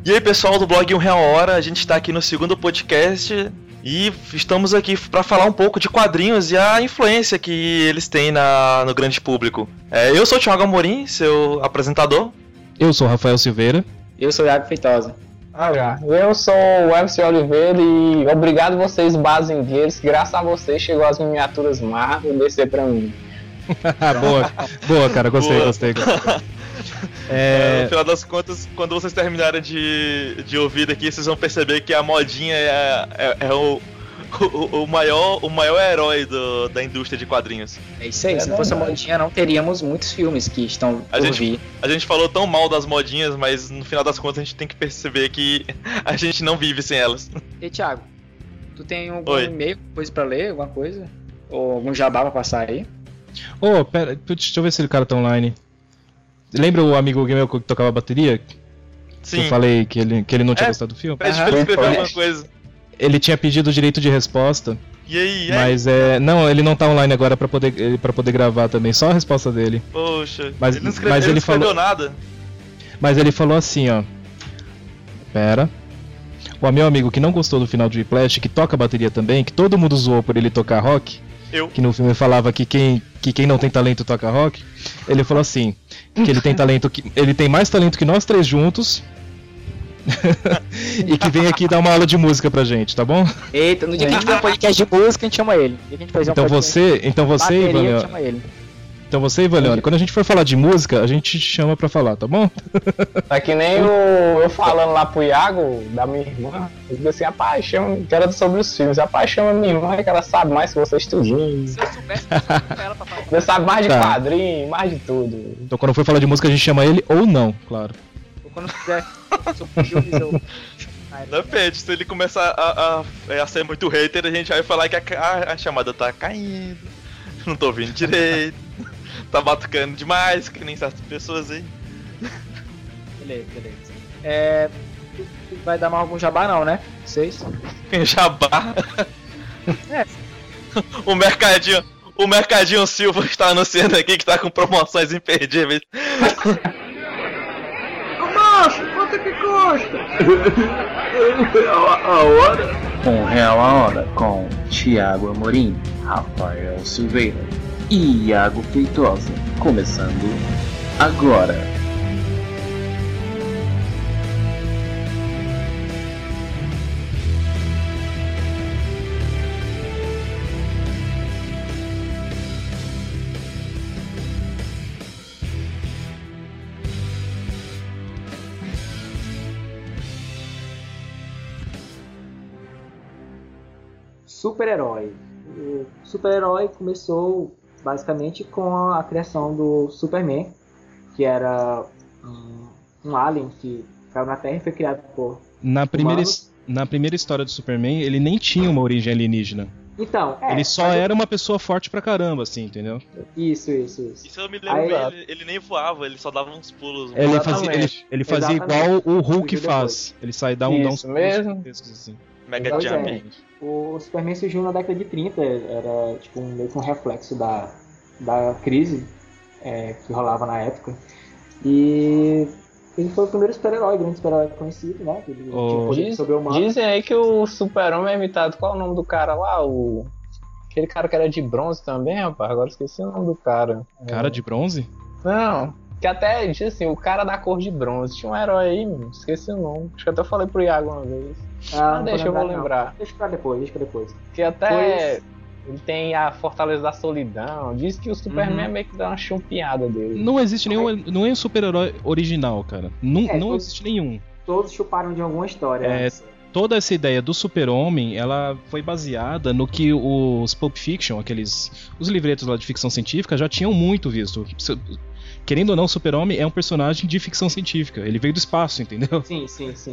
E aí, pessoal do blog 1 Real Hora, a gente está aqui no segundo podcast e estamos aqui para falar um pouco de quadrinhos e a influência que eles têm no grande público. Eu sou o Thiago Amorim, seu apresentador. Eu sou o Rafael Silveira. Eu sou o Iago Feitosa. Eu sou o Emerson Oliveira e obrigado vocês, bazingueiros, que graças a vocês chegou as miniaturas Marvel descer pra mim. Boa, cara, gostei. No final das contas, quando vocês terminarem de ouvir daqui, vocês vão perceber que a modinha é o maior herói da indústria de quadrinhos. É isso aí, se não fosse a modinha não teríamos muitos filmes que estão por vir. A gente falou tão mal das modinhas, mas no final das contas a gente tem que perceber que a gente não vive sem elas. E Thiago, tu tem algum e-mail, coisa pra ler, alguma coisa? Ou algum jabá pra passar aí? Pera, deixa eu ver se o cara tá online. Lembra o amigo meu que tocava bateria? Sim. Que eu falei que ele não tinha gostado do filme? Pede pra ele escrever alguma coisa. Ele tinha pedido o direito de resposta. E aí? Mas não, ele não tá online agora pra poder gravar também, só a resposta dele. Poxa, mas ele não escreveu falou nada. Mas ele falou assim, ó. Pera. O meu amigo que não gostou do final de Whiplash, que toca bateria também, que todo mundo zoou por ele tocar rock. Que no filme falava que quem não tem talento toca rock. Ele falou assim, que ele tem talento, ele tem mais talento que nós três juntos. E que vem aqui dar uma aula de música pra gente, tá bom? Eita, no dia que a gente fizer um podcast de música, a gente chama ele. Então você, Ivalione, quando a gente for falar de música, a gente te chama pra falar, tá bom? É que nem eu falando lá pro Iago, da minha irmã, eu digo assim, rapaz, que era sobre os filmes, rapaz, chama minha irmã que ela sabe mais que vocês tudinho. Se eu soubesse, eu chamaria ela pra falar. Você sabe mais de quadrinho, mais de tudo. Então quando for falar de música, a gente chama ele ou não, claro. Ou quando quiser sobre filmes, eu... Depende, se ele começar a ser muito hater, a gente vai falar que a chamada tá caindo, não tô ouvindo direito. Tá batucando demais, que nem certas pessoas aí. Beleza. Vai dar mais algum jabá não, né? Vocês? Jabá? O Mercadinho Silva está anunciando aqui que tá com promoções imperdíveis. Macho, quanto que custa? A hora? R$1 a hora com Thiago Amorim, Rafael Silveira e Iago Feitosa, começando agora. Super-herói. O super-herói começou basicamente com a criação do Superman, que era um alien que caiu na Terra e foi criado por Na primeira história do Superman, ele nem tinha uma origem alienígena. Então, ele só era uma pessoa forte pra caramba, assim, entendeu? Isso. Isso eu me lembro, ele nem voava, ele só dava uns pulos. Ele fazia igual o Hulk faz. Ele sai dá uns mesmo. Assim. Mega Jump. O Superman surgiu na década de 30, era tipo meio que um reflexo da crise que rolava na época. E ele foi o primeiro grande super-herói conhecido, né? Ele tinha poder sobre-humano. Dizem aí que o Super-Homem é imitado. Qual é o nome do cara lá? Aquele cara que era de bronze também, rapaz. Agora esqueci o nome do cara. Cara de bronze? Não, que até diz assim, o cara da cor de bronze. Tinha um herói aí, mano. Esqueci o nome. Acho que eu até falei pro Iago uma vez. Deixa eu lembrar. Deixa pra depois. Que até ele tem a Fortaleza da Solidão. Diz que o Superman meio que dá uma chumpiada dele. Não existe nenhum. Não é um super-herói original, cara. Não existe nenhum. Todos chuparam de alguma história. Toda essa ideia do super-homem, ela foi baseada no que os Pulp Fiction, os livretos lá de ficção científica, já tinham muito visto. Querendo ou não, o super-homem é um personagem de ficção científica. Ele veio do espaço, entendeu? Sim.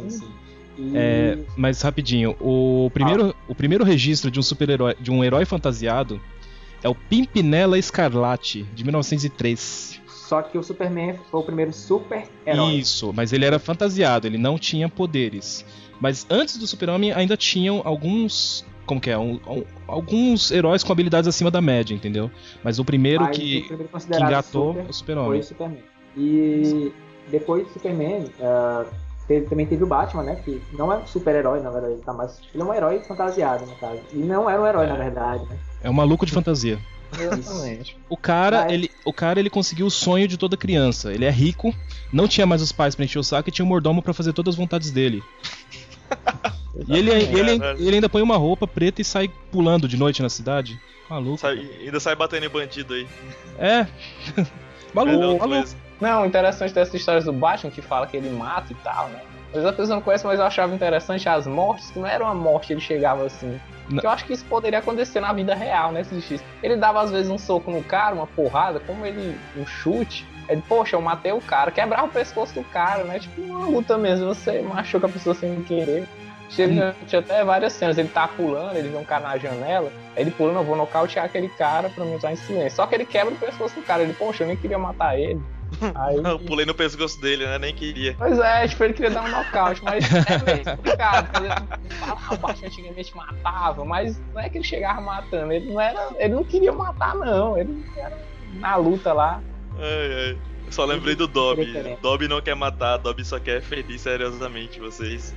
Mas rapidinho, o primeiro registro de um super-herói, de um herói fantasiado, é o Pimpinela Escarlate, de 1903. Só que o Superman foi o primeiro super-herói. Isso, mas ele era fantasiado, ele não tinha poderes. Mas antes do Super-Homem ainda tinham alguns... Como que é? Alguns heróis com habilidades acima da média, entendeu? Mas o primeiro que engatou é o Super-Homem. Foi o Superman. E depois do Superman, também teve o Batman, né? Que não é um super-herói, na verdade. Ele é um herói fantasiado, no caso. E não era um herói, na verdade, né? É um maluco de fantasia. Exatamente. O cara, ele conseguiu o sonho de toda criança. Ele é rico, não tinha mais os pais pra encher o saco e tinha um mordomo pra fazer todas as vontades dele. E ele ainda põe uma roupa preta e sai pulando de noite na cidade. Maluco. Ainda sai batendo em bandido aí. É. Maluco. Não, interessante dessas histórias do Batman que fala que ele mata e tal, né? Às vezes a pessoa não conhece, mas eu achava interessante as mortes, que não era uma morte, ele chegava assim. Porque eu acho que isso poderia acontecer na vida real, né? Se existisse. Ele dava às vezes um soco no cara, uma porrada, como ele, um chute. Ele, poxa, eu matei o cara, quebrava o pescoço do cara, né? Tipo uma luta mesmo, você machuca a pessoa sem querer. Tinha até várias cenas, ele tá pulando, ele vê um cara na janela, aí ele pulando, eu vou nocautear aquele cara pra mim estar em silêncio. Só que ele quebra o pescoço do cara, ele, poxa, eu nem queria matar ele. Aí... Eu pulei no pescoço dele, né? Nem queria. Pois é, tipo, ele queria dar um nocaute, mas é meio complicado. O Batman antigamente matava, mas não é que ele chegava matando, ele não queria matar, não. Ele era na luta lá. Eu só lembrei do Dobby. Dobby não quer matar, Dobby só quer ferir seriosamente vocês.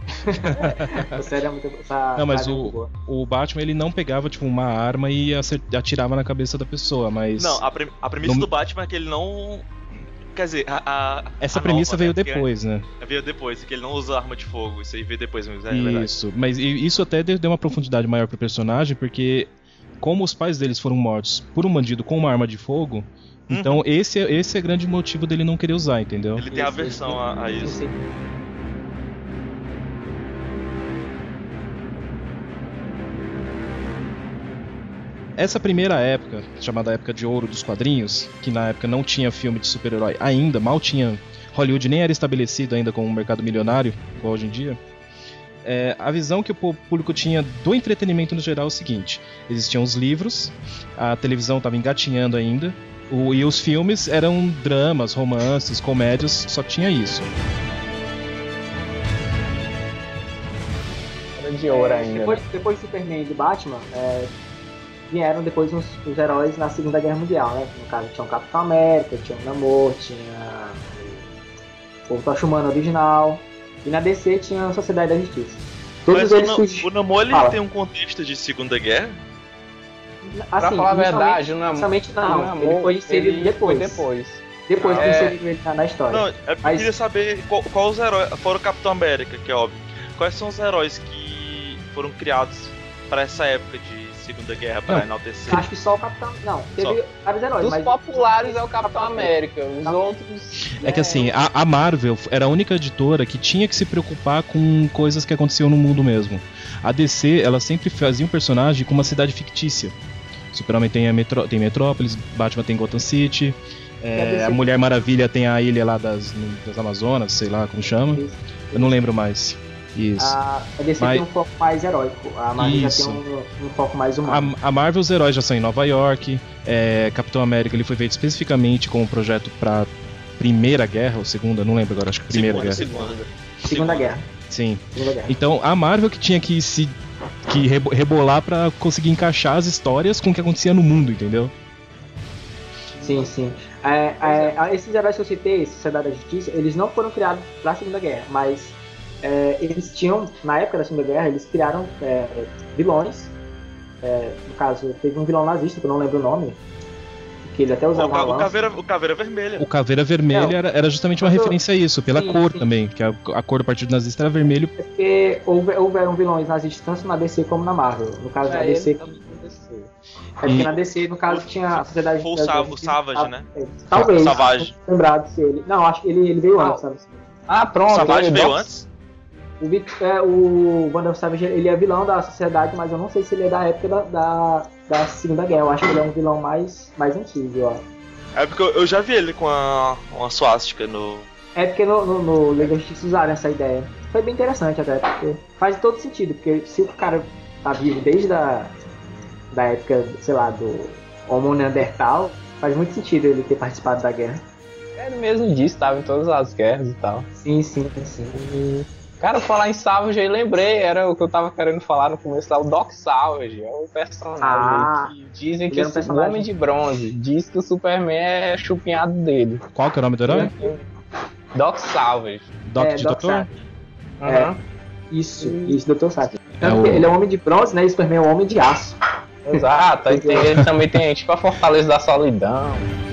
Não, mas o Batman, ele não pegava tipo uma arma e atirava na cabeça da pessoa, mas... Não, a premissa do Batman é que ele não... Quer dizer, essa premissa veio depois, né? Veio depois, que ele não usa arma de fogo. Isso aí veio depois mesmo, é verdade. Isso, mas isso até deu uma profundidade maior pro personagem, porque como os pais deles foram mortos por um bandido com uma arma de fogo, então esse é o grande motivo dele não querer usar, entendeu? Ele tem aversão a isso. Essa primeira época, chamada época de ouro dos quadrinhos, que na época não tinha filme de super-herói ainda, mal tinha... Hollywood nem era estabelecido ainda como um mercado milionário, igual hoje em dia. A visão que o público tinha do entretenimento no geral é o seguinte: existiam os livros, a televisão estava engatinhando ainda, e os filmes eram dramas, romances, comédias, só tinha isso. Era de ouro ainda. Depois do Superman e do Batman... vieram depois os heróis na Segunda Guerra Mundial, né? No caso, tinha o Capitão América, tinha o Namor, tinha o Tocha Humana original, e na DC tinha a Sociedade da Justiça. Todos eles o Namor, ele tem um contexto de Segunda Guerra? Assim, pra falar a verdade, o Namor... não, ele foi inserido depois. Depois que inserido ele na história. Não, eu queria saber qual os heróis, fora o Capitão América, que é óbvio, quais são os heróis que foram criados para essa época de Segunda Guerra para enaltecer? Acho que só o Capitão... Não, teve vários heróis. Dos populares é o Capitão América. Os outros... É que assim, a Marvel era a única editora que tinha que se preocupar com coisas que aconteciam no mundo mesmo. A DC, ela sempre fazia um personagem com uma cidade fictícia. Superman tem Metrópolis, Batman tem Gotham City, a Mulher Maravilha tem a ilha lá das Amazonas, sei lá como chama. Eu não lembro mais. Isso. A DC tem um foco mais heróico, a Marvel já tem um foco mais humano. A Marvel, os heróis já são em Nova York, Capitão América ele foi feito especificamente como um projeto pra Primeira Guerra, ou Segunda, não lembro agora, acho que Primeira Guerra. Segunda Guerra. Sim. Segunda Guerra. Então a Marvel que tinha que rebolar pra conseguir encaixar as histórias com o que acontecia no mundo, entendeu? Sim. Esses heróis que eu citei, Sociedade da Justiça, eles não foram criados pra Segunda Guerra, mas... eles tinham, na época da Segunda Guerra, eles criaram vilões. No caso, teve um vilão nazista, que eu não lembro o nome, que ele até usava o Caveira Vermelha. O Caveira Vermelha era justamente uma referência a isso, pela cor também, que a cor do Partido Nazista era vermelho. É porque houveram vilões nazistas tanto na DC como na Marvel. No caso da DC... porque na DC, no caso, tinha a Sociedade... Foi o Savage, né? Talvez. Savage. Lembrado se ele... Não, acho que ele veio antes, sabe? Pronto. O Savage veio antes? O Wanda Savage, ele é vilão da sociedade, mas eu não sei se ele é da época da Segunda Guerra. Eu acho que ele é um vilão mais antigo, ó. É porque eu já vi ele com uma suástica no... É porque no Liga da Justiça usaram essa ideia. Foi bem interessante até, porque faz todo sentido, porque se o cara tá vivo desde da época, sei lá, do Homo Neandertal, faz muito sentido ele ter participado da guerra. Ele mesmo disse, estava em todas as guerras e tal. Sim. Cara, falar em Savage aí, lembrei, era o que eu tava querendo falar no começo lá, o Doc Savage, é o personagem que dizem que o Homem de Bronze diz que o Superman é chupinhado dele. Qual que é o nome do herói? Doc Savage. Doutor? Isso, Dr. Sattler. Ele é um homem de bronze, né? E o Superman é um homem de aço. Exato, ele também tem tipo a Fortaleza da Solidão.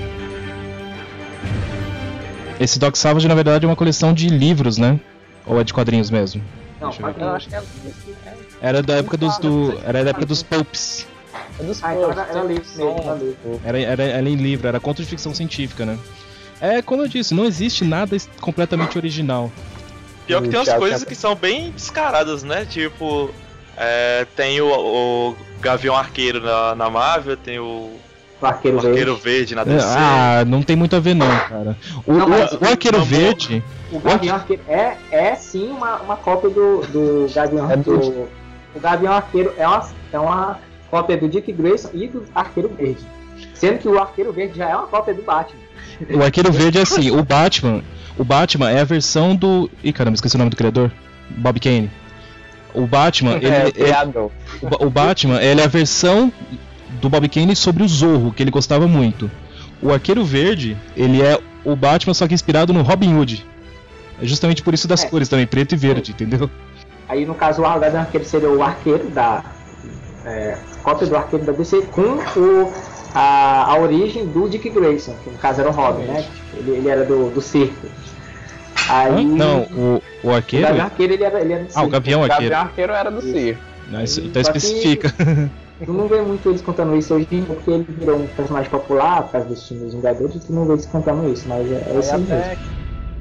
Esse Doc Savage, na verdade, é uma coleção de livros, né? Ou é de quadrinhos mesmo? Não, Eu acho que era da época dos Popes. Era livro mesmo. Era em livro, era conto de ficção científica, né? É, como eu disse, não existe nada completamente original. Pior que tem umas coisas que são bem descaradas, né? Tipo, tem o Gavião Arqueiro na Marvel, tem o Arqueiro Verde na DC. Não tem muito a ver não, cara. O Arqueiro Verde... O Gavião Arqueiro é sim uma cópia do Gavião Arqueiro. O Gavião Arqueiro é uma cópia do Dick Grayson e do Arqueiro Verde. Sendo que o Arqueiro Verde já é uma cópia do Batman. O Arqueiro Verde é assim, o Batman é a versão do... Ih, caramba, esqueci o nome do criador. Bob Kane. O Batman, o Batman, ele é a versão do Bob Kane sobre o Zorro, que ele gostava muito. O Arqueiro Verde, ele é o Batman, só que inspirado no Robin Hood. É justamente por isso das cores também, preto e verde, entendeu? Aí no caso o Gavião Arqueiro seria o arqueiro cópia do Arqueiro da DC com a origem do Dick Grayson, que no caso era o Robin, né? Ele era do circo. Aí, não, o Arqueiro... O Gavião Arqueiro ele era do circo. O Gavião Arqueiro. O Gavião Arqueiro era do circo. Isso até especifica. Tu não vê muito eles contando isso hoje em dia, porque ele virou um personagem popular por causa dos filmes Vingadores, e tu não vê eles contando isso, mas é isso mesmo.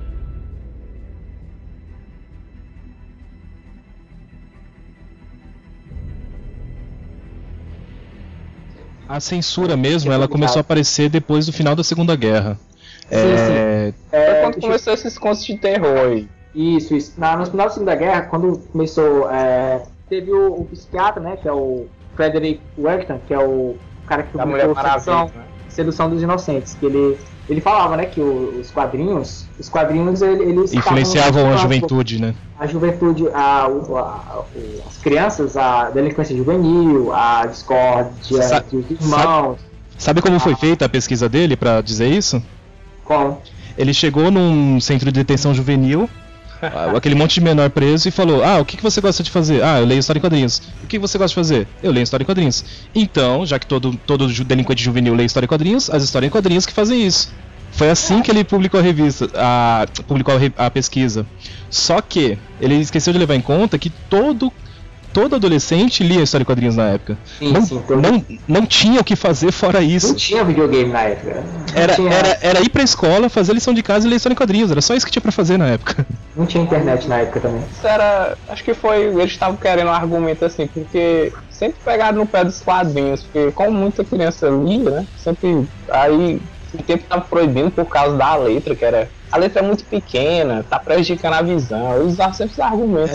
A censura mesmo, ela começou a aparecer depois do final da Segunda Guerra. Sim. Foi quando começou esses contos de terror aí. Isso. No final da Segunda Guerra, quando começou... teve o psiquiatra, né, que é o Frederick Wertham, que é o cara que publicou Sedução dos Inocentes, que ele falava, né, que os quadrinhos eles influenciavam a juventude, né? A juventude, as crianças, a delinquência juvenil, a discórdia dos irmãos. Sabe como foi feita a pesquisa dele pra dizer isso? Como? Ele chegou num centro de detenção juvenil, aquele monte de menor preso, e falou: o que você gosta de fazer? Eu leio história em quadrinhos. O que você gosta de fazer? Eu leio história em quadrinhos. Então, já que todo delinquente juvenil lê história em quadrinhos, as histórias em quadrinhos que fazem isso. Foi assim que ele publicou a revista, publicou a pesquisa. Só que ele esqueceu de levar em conta que todo adolescente lia história em quadrinhos na época. Não tinha o que fazer fora isso. Não tinha videogame na época. Era ir pra escola, fazer lição de casa e ler história em quadrinhos. Era só isso que tinha pra fazer na época. Não tinha internet na época também. Isso era... Acho que foi... Eles estavam querendo um argumento assim, porque sempre pegaram no pé dos quadrinhos. Porque como muita criança lia, né? Sempre... Aí... O tempo tava proibindo por causa da letra, que era... A letra é muito pequena, tá prejudicando a visão. Eu usava sempre esses argumentos.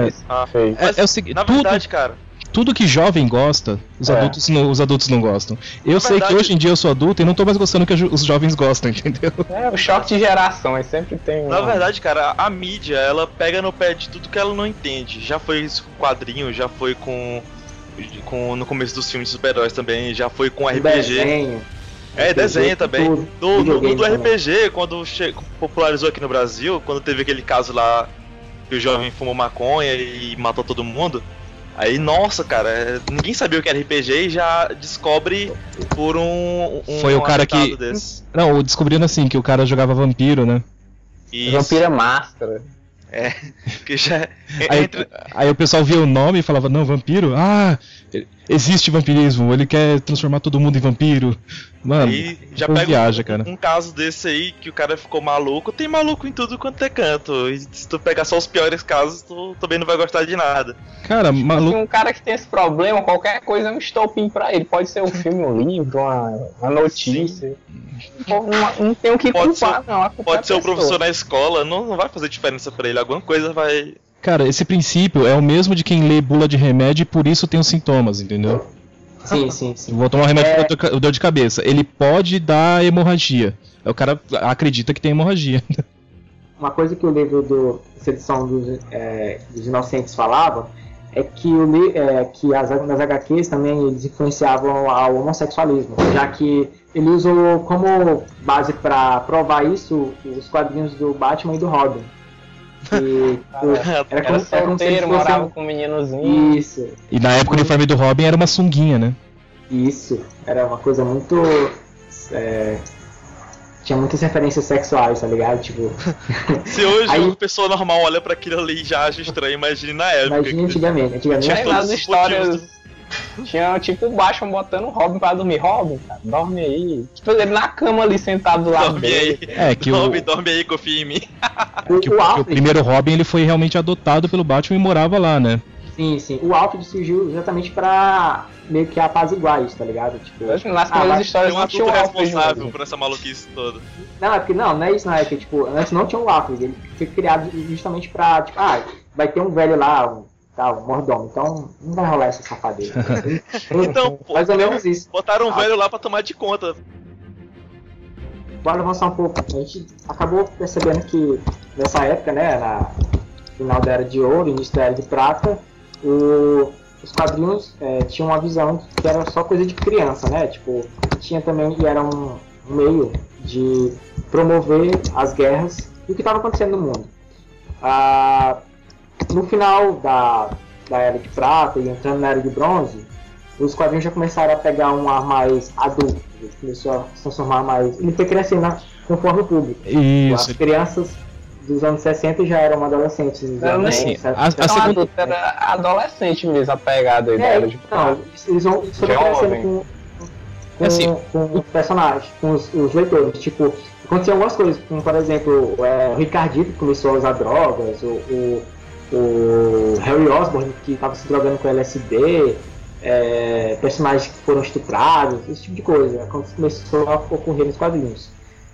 É o seguinte, na verdade, cara... Tudo que jovem gosta, os adultos não gostam. Eu sei que hoje em dia eu sou adulto e não tô mais gostando que os jovens gostam, entendeu? O choque de gerações sempre tem... Na verdade, cara, a mídia, ela pega no pé de tudo que ela não entende. Já foi isso com quadrinho, já foi com no começo dos filmes de super-heróis também, já foi com RPG. Desenho. Desenho também. Do RPG, também. Quando popularizou aqui no Brasil, quando teve aquele caso lá que o jovem fumou maconha e matou todo mundo. Aí, nossa, cara, ninguém sabia o que era RPG e já descobre por um foi o cara que... desse. Não, descobrindo assim, que o cara jogava vampiro, né? Isso. Vampiro é máscara. Que já... Aí o pessoal via o nome e falava, não, vampiro? Existe vampirismo, ele quer transformar todo mundo em vampiro. Mano, aí já pega um caso desse aí que o cara ficou maluco. Tem maluco em tudo quanto é canto. E se tu pegar só os piores casos, tu também não vai gostar de nada. Cara, maluco... Um cara que tem esse problema, qualquer coisa é um estopim pra ele. Pode ser um filme, um livro, uma notícia. Não tem o que culpar, não. Pode ser o professor na escola, não vai fazer diferença pra ele. Alguma coisa vai... Cara, esse princípio é o mesmo de quem lê bula de remédio e por isso tem os sintomas, entendeu? Sim. Vou tomar um remédio pra dor de cabeça. Ele pode dar hemorragia. O cara acredita que tem hemorragia. Uma coisa que o livro do Sedução dos Inocentes falava é que, nas HQs também eles influenciavam ao homossexualismo, já que ele usou como base para provar isso os quadrinhos do Batman e do Robin. Que, era solteiro, morava com um meninozinho. Isso. E na época o uniforme do Robin era uma sunguinha, né? Isso. Era uma coisa muito... Tinha muitas referências sexuais, tá ligado? Tipo... Se hoje uma pessoa normal olha pra aquilo ali e já acha estranho, imagine na época. Imagina antigamente. Tinha nas histórias... Tinha tipo o Batman botando o Robin pra dormir. Robin, cara, dorme aí. Tipo, ele na cama ali sentado do lado dele. Dorme aí, confia em mim. O primeiro Robin ele foi realmente adotado pelo Batman e morava lá, né? Sim. O Alfred surgiu exatamente pra meio que apaziguar isso, tá ligado? Tipo, nas primeiras histórias não tinha o responsável por essa maluquice toda. Não, é porque não é isso, não é que tipo, antes não tinha o Alfred, ele foi criado justamente pra, tipo, vai ter um velho lá, um mordomo, então não vai rolar essa safadeza. Então, mais ou menos isso. Botaram um velho lá pra tomar de conta. Bora avançar um pouco. A gente acabou percebendo que nessa época, né, na final da Era de Ouro, início da Era de Prata, os quadrinhos tinham uma visão que era só coisa de criança, né? Tipo, tinha também, e era um meio de promover as guerras e o que estava acontecendo no mundo. No final da Era de Prata e entrando na Era de Bronze, os quadrinhos já começaram a pegar um ar mais adulto, começou a se transformar mais... Ele foi crescendo conforme o público. Isso. As crianças dos anos 60 já eram adolescentes. A segunda era adolescente mesmo, a pegada aí da Era de Prata. Eles foram crescendo com os personagens, com os leitores. Tipo, aconteciam algumas coisas, como por exemplo, o Ricardito começou a usar drogas, o Harry Osborn que estava se drogando com LSD, personagens que foram estuprados, esse tipo de coisa. Começou a ocorrer nos quadrinhos.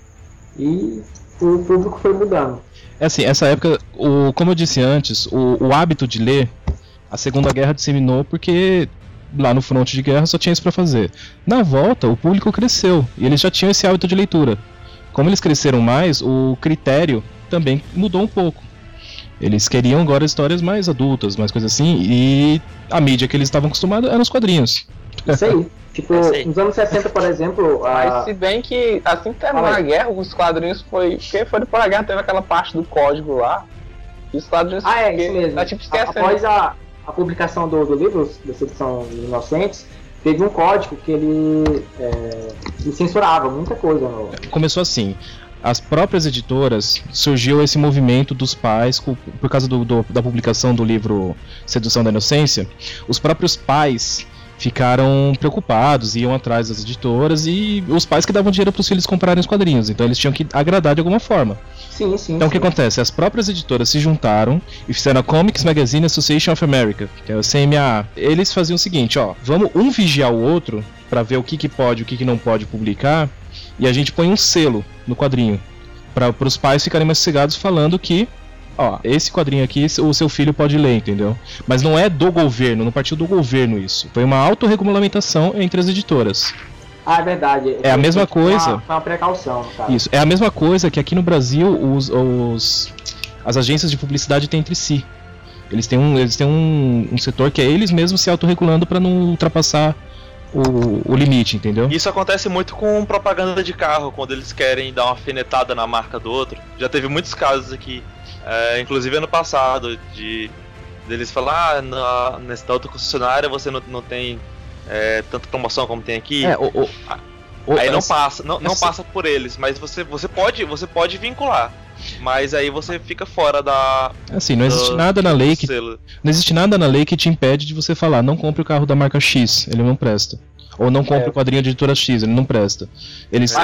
E o público foi mudando. Essa época, como eu disse antes, o hábito de ler, a Segunda Guerra disseminou porque lá no fronte de guerra só tinha isso pra fazer. Na volta, o público cresceu e eles já tinham esse hábito de leitura. Como eles cresceram mais, o critério também mudou um pouco. Eles queriam agora histórias mais adultas, mais coisas assim, e a mídia que eles estavam acostumados eram os quadrinhos. Isso aí. Tipo, nos anos 60, por exemplo... Mas se bem que assim que terminou a guerra, os quadrinhos foi... Porque foi depois da guerra, teve aquela parte do código lá. E os quadrinhos... isso mesmo. Tá, tipo, esquecendo. Após a publicação do livro, da edição Inocentes, teve um código que ele censurava muita coisa. Começou assim... As próprias editoras, surgiu esse movimento dos pais, por causa da publicação do livro Sedução da Inocência, os próprios pais ficaram preocupados, iam atrás das editoras e os pais que davam dinheiro para os filhos comprarem os quadrinhos, então eles tinham que agradar de alguma forma. Sim. Então o que acontece? As próprias editoras se juntaram e fizeram a Comics Magazine Association of America, que é o CMA. Eles faziam o seguinte, vamos um vigiar o outro para ver o que pode e o que não pode publicar, e a gente põe um selo no quadrinho para os pais ficarem mais sossegados falando que esse quadrinho aqui o seu filho pode ler, entendeu? Mas não é do governo, não partiu do governo isso. Foi uma autorregulamentação entre as editoras. É verdade. É a mesma coisa. Foi uma precaução, cara. Isso, é a mesma coisa que aqui no Brasil as agências de publicidade têm entre si. Eles têm um setor que é eles mesmos se autorregulando para não ultrapassar o limite, entendeu? Isso acontece muito com propaganda de carro, quando eles querem dar uma alfinetada na marca do outro. Já teve muitos casos aqui, inclusive ano passado, deles falar, nessa outra concessionária você não tem tanta promoção como tem aqui. Aí não passa por eles, mas você pode vincular. Mas aí você fica fora da... Assim, não existe nada na lei que... Não existe nada na lei que te impede de você falar, não compre o carro da marca X, ele não presta. Ou não compre o quadrinho de editora X, ele não presta. Eles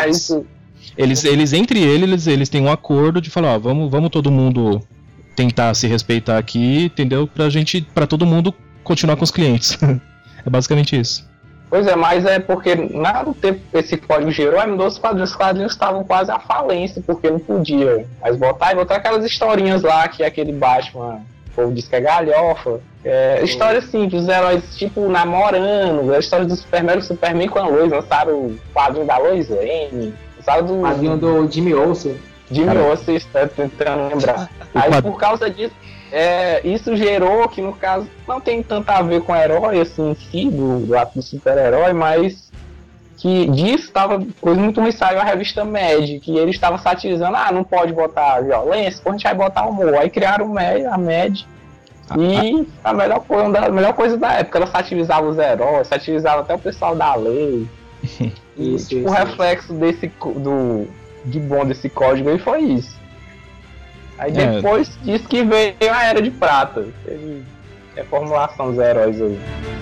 entre eles têm um acordo de falar, vamos todo mundo tentar se respeitar aqui, entendeu? Pra todo mundo continuar com os clientes. É basicamente isso. Pois é, mas é porque no tempo que esse código gerou, mudou os quadrinhos estavam quase à falência, porque não podia. Mas botar aquelas historinhas lá, que é aquele Batman, o povo diz que é galhofa. Histórias simples, os heróis tipo namorando, a história do Superman com a Lois, lançaram o quadrinho da Lois Lane, o quadrinho do Jimmy Olsen. Olsen, está tentando lembrar. Aí por causa disso, isso gerou que no caso não tem tanto a ver com herói assim em si, do ato do super-herói, mas que disso tava coisa muito ruim, saiu a revista Mad, que eles estavam satirizando, não pode botar violência, a gente vai botar humor. Aí criaram a Mad, e a melhor coisa da época, ela satirizava os heróis, satirizava até o pessoal da lei. O reflexo de bom desse código aí foi isso. Aí depois disso que veio a Era de Prata, teve reformulação dos heróis aí.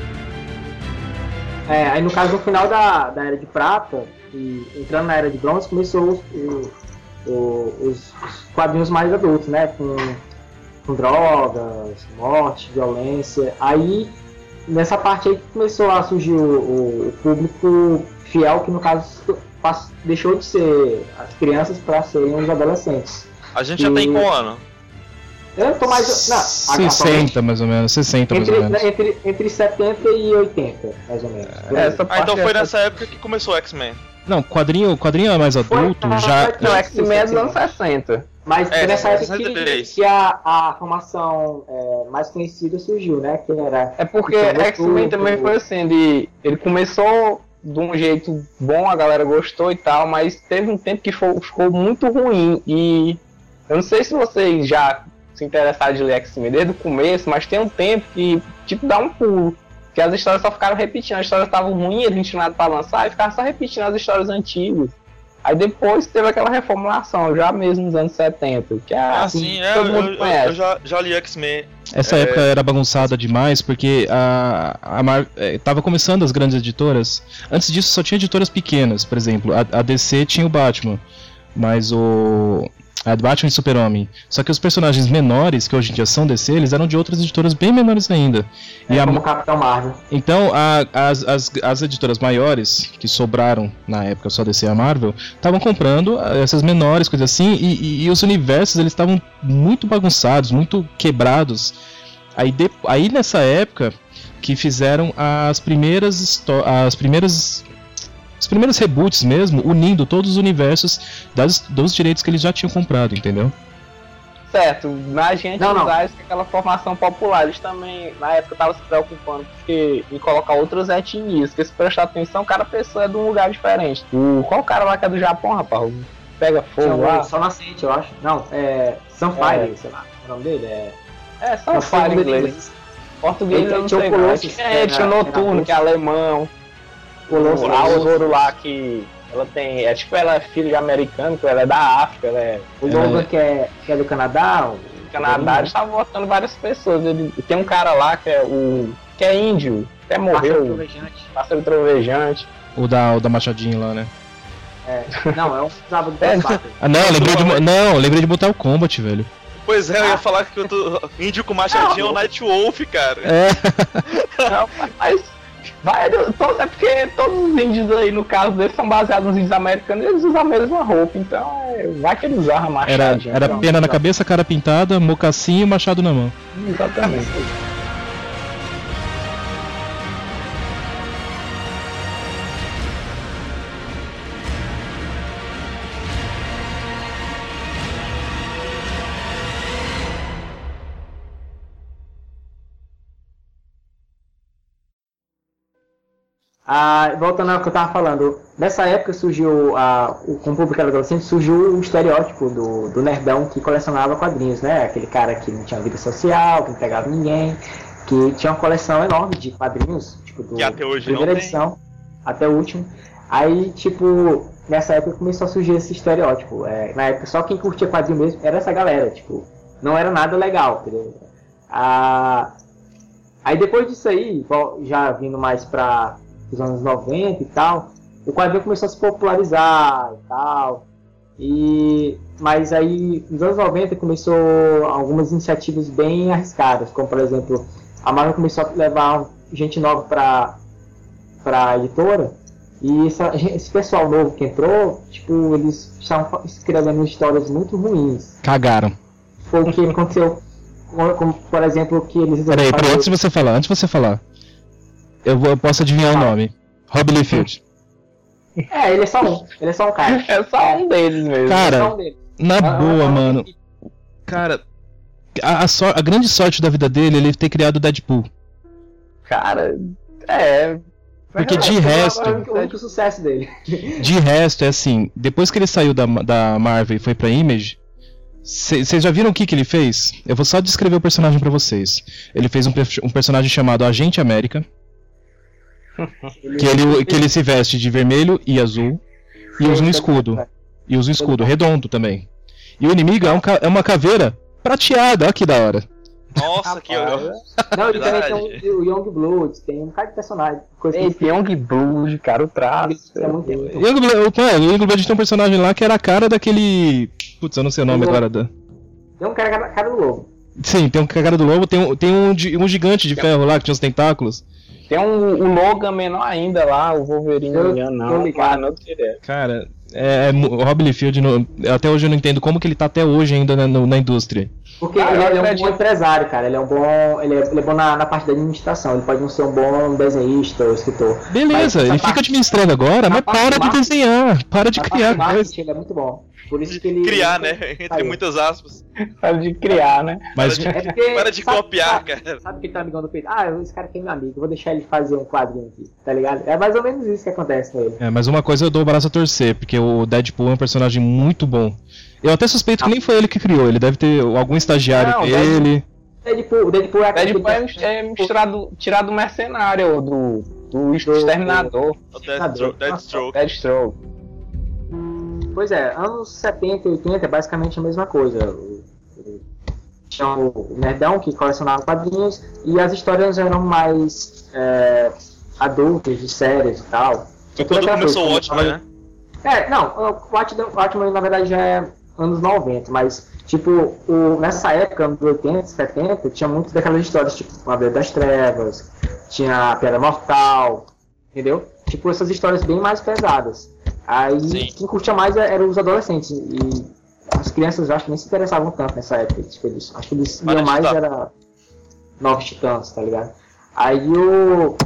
Aí no caso, no final da Era de Prata, e entrando na Era de Bronze, começou os quadrinhos mais adultos, né? Com drogas, morte, violência. Aí, nessa parte aí que começou a surgir o público fiel, que no caso deixou de ser as crianças para serem os adolescentes. A gente já tem qual ano? Eu tô mais... 60 mais ou menos, 60 mais ou menos. Entre 70 e 80, mais ou menos. Então foi nessa época que começou o X-Men. Não, quadrinho é mais adulto, já... Não, X-Men é dos anos 60. Mas nessa época que a formação mais conhecida surgiu, né? Que era... É porque X-Men também foi assim, ele começou de um jeito bom, a galera gostou e tal, mas teve um tempo que ficou muito ruim. E eu não sei se vocês já se interessaram de ler X-Men desde o começo, mas tem um tempo que, tipo, dá um pulo. Que as histórias só ficaram repetindo, as histórias estavam ruins, eles não tinham nada pra lançar, e ficavam só repetindo as histórias antigas. Aí depois teve aquela reformulação, já mesmo nos anos 70, que todo mundo conhece. Eu já li X-Men. Essa época era bagunçada demais, porque tava começando as grandes editoras. Antes disso só tinha editoras pequenas, por exemplo, a DC tinha o Batman, mas a Batman e Super-Homem. Só que os personagens menores, que hoje em dia são DC, eles eram de outras editoras bem menores ainda. Como Capitão Marvel. Então, as editoras maiores, que sobraram na época só DC e a Marvel, estavam comprando essas menores, coisas assim, e os universos, eles estavam muito bagunçados, muito quebrados. Aí nessa época, que fizeram os primeiros reboots mesmo, unindo todos os universos dos direitos que eles já tinham comprado, entendeu? Certo, na gente usar aquela formação popular, eles também, na época, estavam se preocupando em colocar outras etnias, porque se prestar atenção, cada pessoa é de um lugar diferente. Qual cara lá que é do Japão, rapaz? Pega fogo lá? Só Nascente, eu acho. Não, Sunfire, sei lá, o nome dele é Sunfire em inglês. Português eu não sei mais. Tinha Noturno, que é alemão. O Zoro lá que ela tem, ela é filha de americano, ela é da África, ela é... O Logan que é do Canadá. O Canadá, eles estavam votando várias pessoas. Tem um cara lá que é índio, até morreu. Pássaro Trovejante. O da Machadinho lá, né? Não, é um sábado do Não, lembrei de Mortal Kombat, velho. Pois eu ia falar que o índio com machadinho é o Night Wolf, cara. Não, mas... é porque todos os índios aí, no caso deles, são baseados nos índios americanos, eles usam a mesma roupa, então vai que eles usavam machadinho. Era pena na cabeça, cara pintada, mocassim e machado na mão. Exatamente. Voltando ao que eu tava falando, nessa época surgiu, com o público adolescente, surgiu o estereótipo do nerdão que colecionava quadrinhos, né? Aquele cara que não tinha vida social, que não pegava ninguém, que tinha uma coleção enorme de quadrinhos, tipo, que até hoje primeira edição até o último. Aí, tipo, nessa época começou a surgir esse estereótipo. Na época só quem curtia quadrinho mesmo era essa galera, tipo, não era nada legal, entendeu? Aí depois disso aí, já vindo mais para os anos 90 e tal, o quadrinho começou a se popularizar e tal. Mas aí, nos anos 90, começou algumas iniciativas bem arriscadas, como por exemplo, a Marvel começou a levar gente nova para a editora, e esse pessoal novo que entrou, tipo, eles estavam escrevendo histórias muito ruins. Cagaram. Foi o que aconteceu, como por exemplo, que eles... Peraí, antes de você falar, eu posso adivinhar o nome. Rob Liefeld. Ele é só um cara. É só um deles mesmo. Cara, na boa, mano. Cara, a grande sorte da vida dele é ele ter criado o Deadpool. Cara, Porque de resto... O único sucesso dele. De resto, é assim, depois que ele saiu da Marvel e foi pra Image, vocês já viram o que ele fez? Eu vou só descrever o personagem pra vocês. Ele fez um personagem chamado Agente América, que ele se veste de vermelho e azul, e usa um escudo. E usa um escudo redondo também. E o inimigo é uma caveira prateada, olha que da hora. Nossa, que horror. Não, ele também tem o Youngblood, tem um cara de personagem. Tem Youngblood, cara, o traço. O Youngblood tem um personagem lá que era a cara daquele... Putz, eu não sei o nome agora. Tem um cara do lobo. Sim, tem um cara do lobo, tem um gigante de ferro lá que tinha os tentáculos. Tem um Logan menor ainda lá, o Wolverine não queria. Cara, o Rob Liefeld, até hoje eu não entendo como que ele tá até hoje ainda na indústria. Porque ele é um bom empresário, cara. Ele é bom na parte da administração. Ele pode não ser um bom desenhista ou escritor. Beleza, ele fica administrando agora, mas para de desenhar, para de criar coisa. Ele é muito bom. Por isso que ele... Criar, né? Entre muitas aspas. Para de criar, né? Mas para de copiar, cara. Sabe que ele tá amigão do peito? Esse cara aqui é meu amigo, vou deixar ele fazer um quadrinho aqui, tá ligado? É mais ou menos isso que acontece com ele. Mas uma coisa eu dou o braço a torcer, porque o Deadpool é um personagem muito bom. Eu até suspeito que nem foi ele que criou, ele deve ter algum estagiário dele. O Deadpool é misturado, tirado do Mercenário, do Exterminador. Deathstroke. Pois é, anos 70 e 80 é basicamente a mesma coisa. Tinha o Nerdão que colecionava quadrinhos e as histórias eram mais adultas, de séries e tal. E quando começou o Watchmen, né? O Watchmen na verdade já é anos 90, mas tipo, nessa época, anos 80, 70, tinha muitas daquelas histórias, tipo A Beira das Trevas, tinha a Pedra Mortal, entendeu? Tipo, essas histórias bem mais pesadas. Aí, quem curtia mais eram os adolescentes, e as crianças acho que nem se interessavam tanto nessa época. Tipo, acho que eles iam mais, era Novos Titãs, tá ligado? Aí o...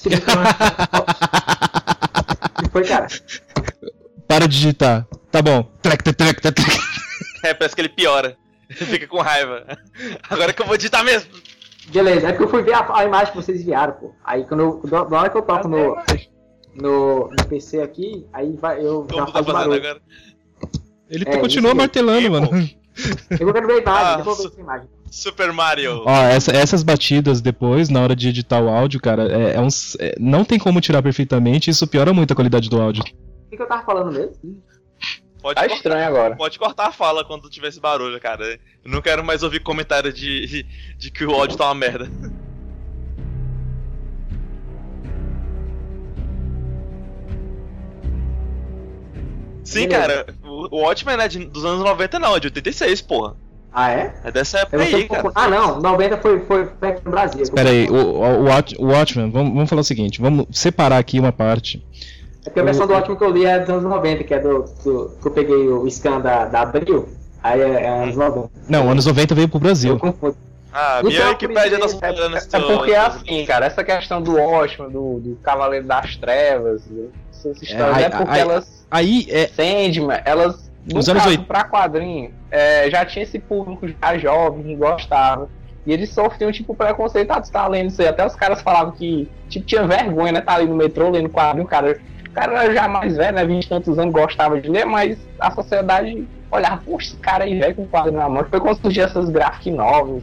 que foi, cara? Para de digitar. Tá bom. Parece que ele piora. Fica com raiva. Agora que eu vou digitar mesmo. Beleza, é porque eu fui ver a imagem que vocês enviaram, pô. Aí na hora que eu toco no PC aqui, aí eu já faço barulho. Agora? Ele continua martelando, mano. Eu quero ver a imagem, depois eu vou ver essa imagem. Super Mario. Ó, essas batidas depois, na hora de editar o áudio, cara, não tem como tirar perfeitamente, isso piora muito a qualidade do áudio. O que eu tava falando mesmo? Tá estranho agora. Pode cortar a fala quando tiver esse barulho, cara. Eu não quero mais ouvir comentário de que o áudio tá uma merda. Sim, cara, o Watchmen não é dos anos 90 não, é de 86, porra. Ah, é? É dessa época aí, cara. Ah, não, 90 foi no Brasil. Espera aí, o Watchmen, vamos falar o seguinte, vamos separar aqui uma parte. É porque a versão do Watchmen que eu li é dos anos 90, que é que eu peguei o scan da Abril, aí é anos 90. Não, anos 90 veio pro Brasil. Eu confundo. Minha Wikipédia tá superando esse teu... É porque é assim, cara, essa questão do Watchmen, do Cavaleiro das Trevas, essas histórias, porque elas... Sandman, elas, no caso, pra quadrinho, já tinha esse público já jovem que gostava. E eles sofriam, tipo, preconceito, tu tá lendo isso aí. Até os caras falavam que, tipo, tinha vergonha, né, tá ali no metrô lendo quadrinho, o cara era já mais velho, né, 20 e tantos anos, gostava de ler, mas a sociedade olhava, poxa, esse cara aí velho com quadrinho na mão. Foi quando surgiu essas graphic novels.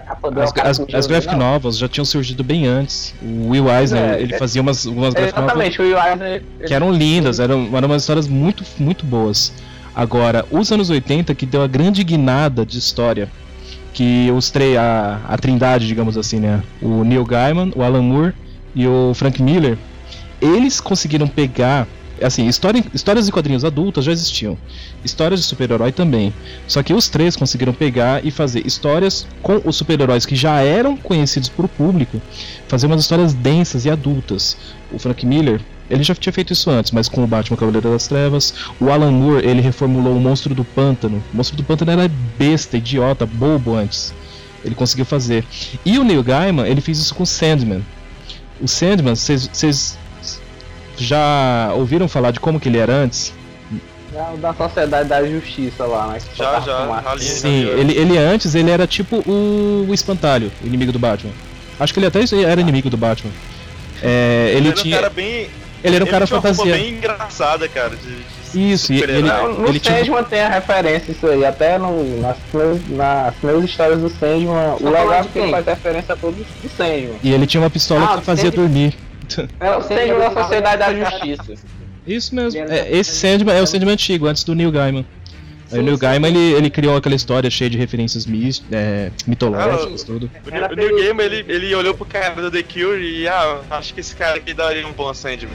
As graphic novels já tinham surgido bem antes. O Will Eisner, ele fazia umas graphic novels o Will Eisner, que eram lindas, eram umas histórias muito, muito boas. Agora, os anos 80 que deu a grande guinada de história, que a trindade, digamos assim, né? O Neil Gaiman, o Alan Moore e o Frank Miller, eles conseguiram pegar... Assim, histórias de quadrinhos adultas já existiam. Histórias de super-herói também. Só que os três conseguiram pegar e fazer histórias com os super-heróis que já eram conhecidos por público, fazer umas histórias densas e adultas. O Frank Miller, ele já tinha feito isso antes, mas com o Batman Cavaleiro das Trevas. O Alan Moore, ele reformulou o Monstro do Pântano. O Monstro do Pântano era besta, idiota, bobo antes. Ele conseguiu fazer. E o Neil Gaiman, ele fez isso com o Sandman. O Sandman, vocês já ouviram falar de como que ele era antes? Da Sociedade da Justiça lá, né? Já. Sim, ele antes, ele era tipo o Espantalho, o inimigo do Batman. Acho que ele até era inimigo do Batman. Ele tinha... um cara bem... Ele era um cara fantasia. Bem engraçada, cara. Isso, e ele Sandman tem a referência isso aí, até nas primeiras histórias do Sandman, o legal é que ele faz referência a todos os Sandman. E ele tinha uma pistola que fazia dormir. É o Sandman da Sociedade da Justiça. Isso mesmo, esse Sandman é o Sandman antigo, antes do Neil Gaiman. Aí o Neil Gaiman ele criou aquela história cheia de referências mitológicas, tudo. O Neil Gaiman ele olhou pro cara do The Cure e acho que esse cara aqui daria um bom Sandman.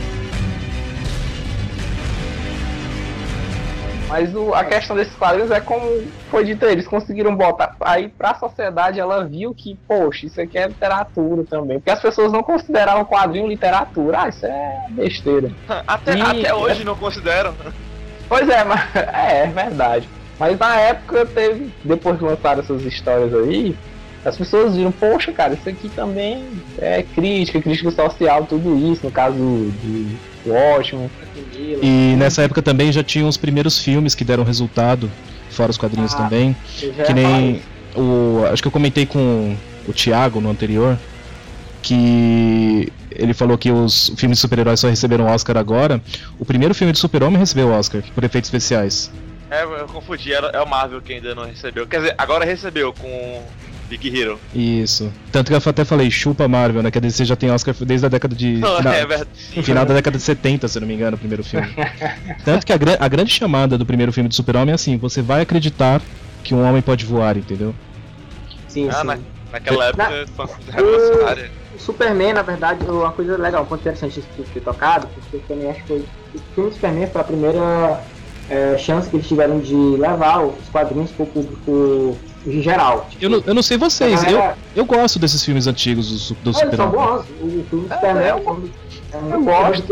Mas a questão desses quadrinhos é como foi dito, eles conseguiram botar aí pra sociedade, ela viu que, poxa, isso aqui é literatura também, porque as pessoas não consideravam quadrinho literatura, isso é besteira. Até hoje não consideram. Pois é, mas é verdade. Mas na época depois que lançaram essas histórias aí, as pessoas viram, poxa, cara, isso aqui também é crítica social, tudo isso, no caso de Watchmen. E nessa época também já tinham os primeiros filmes que deram resultado, fora os quadrinhos também. Que nem acho que eu comentei com o Thiago no anterior, que ele falou que os filmes de super-heróis só receberam Oscar agora. O primeiro filme de Super-Homem recebeu Oscar por efeitos especiais. Eu confundi, é o Marvel que ainda não recebeu. Quer dizer, agora recebeu com Big Hero. Isso. Tanto que eu até falei, chupa Marvel, né? Que a DC já tem Oscar desde a década de... final da década de 70, se eu não me engano, o primeiro filme. Tanto que a grande chamada do primeiro filme de Super-Homem é assim, você vai acreditar que um homem pode voar, entendeu? Sim, sim. Naquela época foi revolucionária. O Superman, na verdade, uma coisa legal, um ponto interessante isso ter tocado, porque eu também acho que o filme do Superman foi a primeira chance que eles tiveram de levar os quadrinhos para o público em geral. Tipo, eu não sei vocês, eu gosto desses filmes antigos do Superman. Eles são bons, o filme do Superman eu gosto.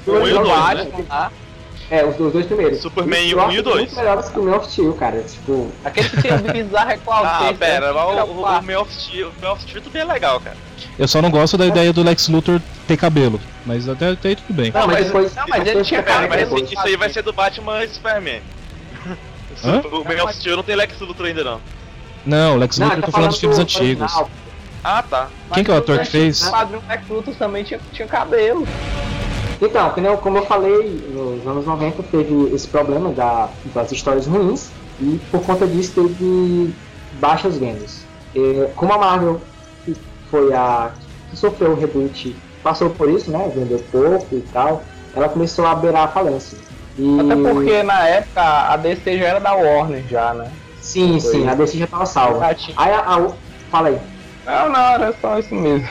Os dois primeiros. Superman 1 e o 2. Muito melhores que o Man of Steel, cara. Tipo... Aquele que tem o bizarro é qual? Pera, o Man of Steel também é legal, cara. Eu só não gosto da ideia do Lex Luthor ter cabelo, mas até aí tudo bem. Não, mas ele tinha cabelo. Mas isso aí vai ser do Batman e Superman. O Man of Steel não tem Lex Luthor ainda não. Não, o Lex Luthor eu tô falando dos filmes antigos. Ah, tá. Quem que é o ator que fez? O padrão Lex Luthor também tinha cabelo. Então, como eu falei, nos anos 90 teve esse problema das histórias ruins e por conta disso teve baixas vendas. Como a Marvel foi a que sofreu o reboot, passou por isso, né, vendeu pouco e tal, ela começou a beirar a falência. Até porque na época a DC já era da Warner já, né? Sim, a DC já tava salva. Aí fala aí. Não, era só isso mesmo.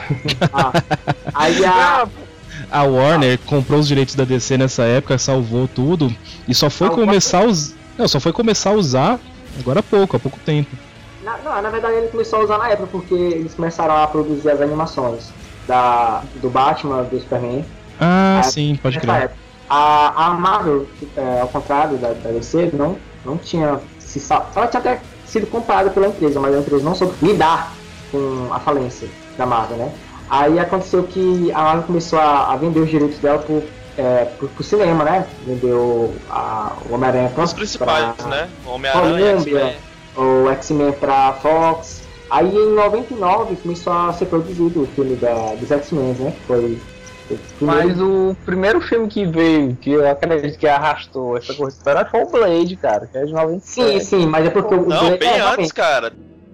Aí a Warner comprou os direitos da DC nessa época, salvou tudo e só foi começar a usar agora há pouco tempo. Na verdade ele começou a usar na época porque eles começaram a produzir as animações do Batman, do Superman. Sim, pode crer. A Marvel, ao contrário da DC, não tinha ela tinha até sido comprada pela empresa, mas a empresa não soube lidar com a falência da Marvel, né? Aí aconteceu que a Marvel começou a vender os direitos dela pro cinema, né? Vendeu o Homem-Aranha os principais, né? O Homem-Aranha, o X-Men pra Fox. Aí em 99 começou a ser produzido o filme dos X-Men, né? Que foi Mas o primeiro filme que veio, que eu acredito que arrastou essa coisa de super-herói foi o Blade, cara, que é de 97. Sim, mas é porque o Blade... Não, bem antes, cara.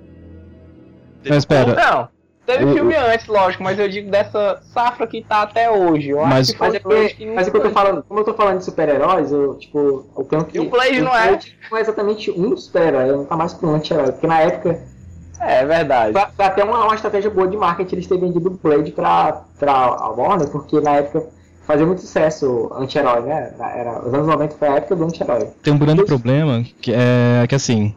Mas espera... Não, teve filme antes, lógico, mas eu digo dessa safra que tá até hoje. Eu acho que foi mas é que eu tô falando, como eu tô falando de super-heróis, eu tenho que... E o Blade não é? Não é exatamente um super-herói, não tá mais pra um anti-herói, porque na época... É verdade. Foi até uma estratégia boa de marketing eles terem vendido o Blade pra a Warner, porque na época fazia muito sucesso anti-herói, né? Os anos 90 foi a época do anti-herói. Tem um grande problema, que é que assim,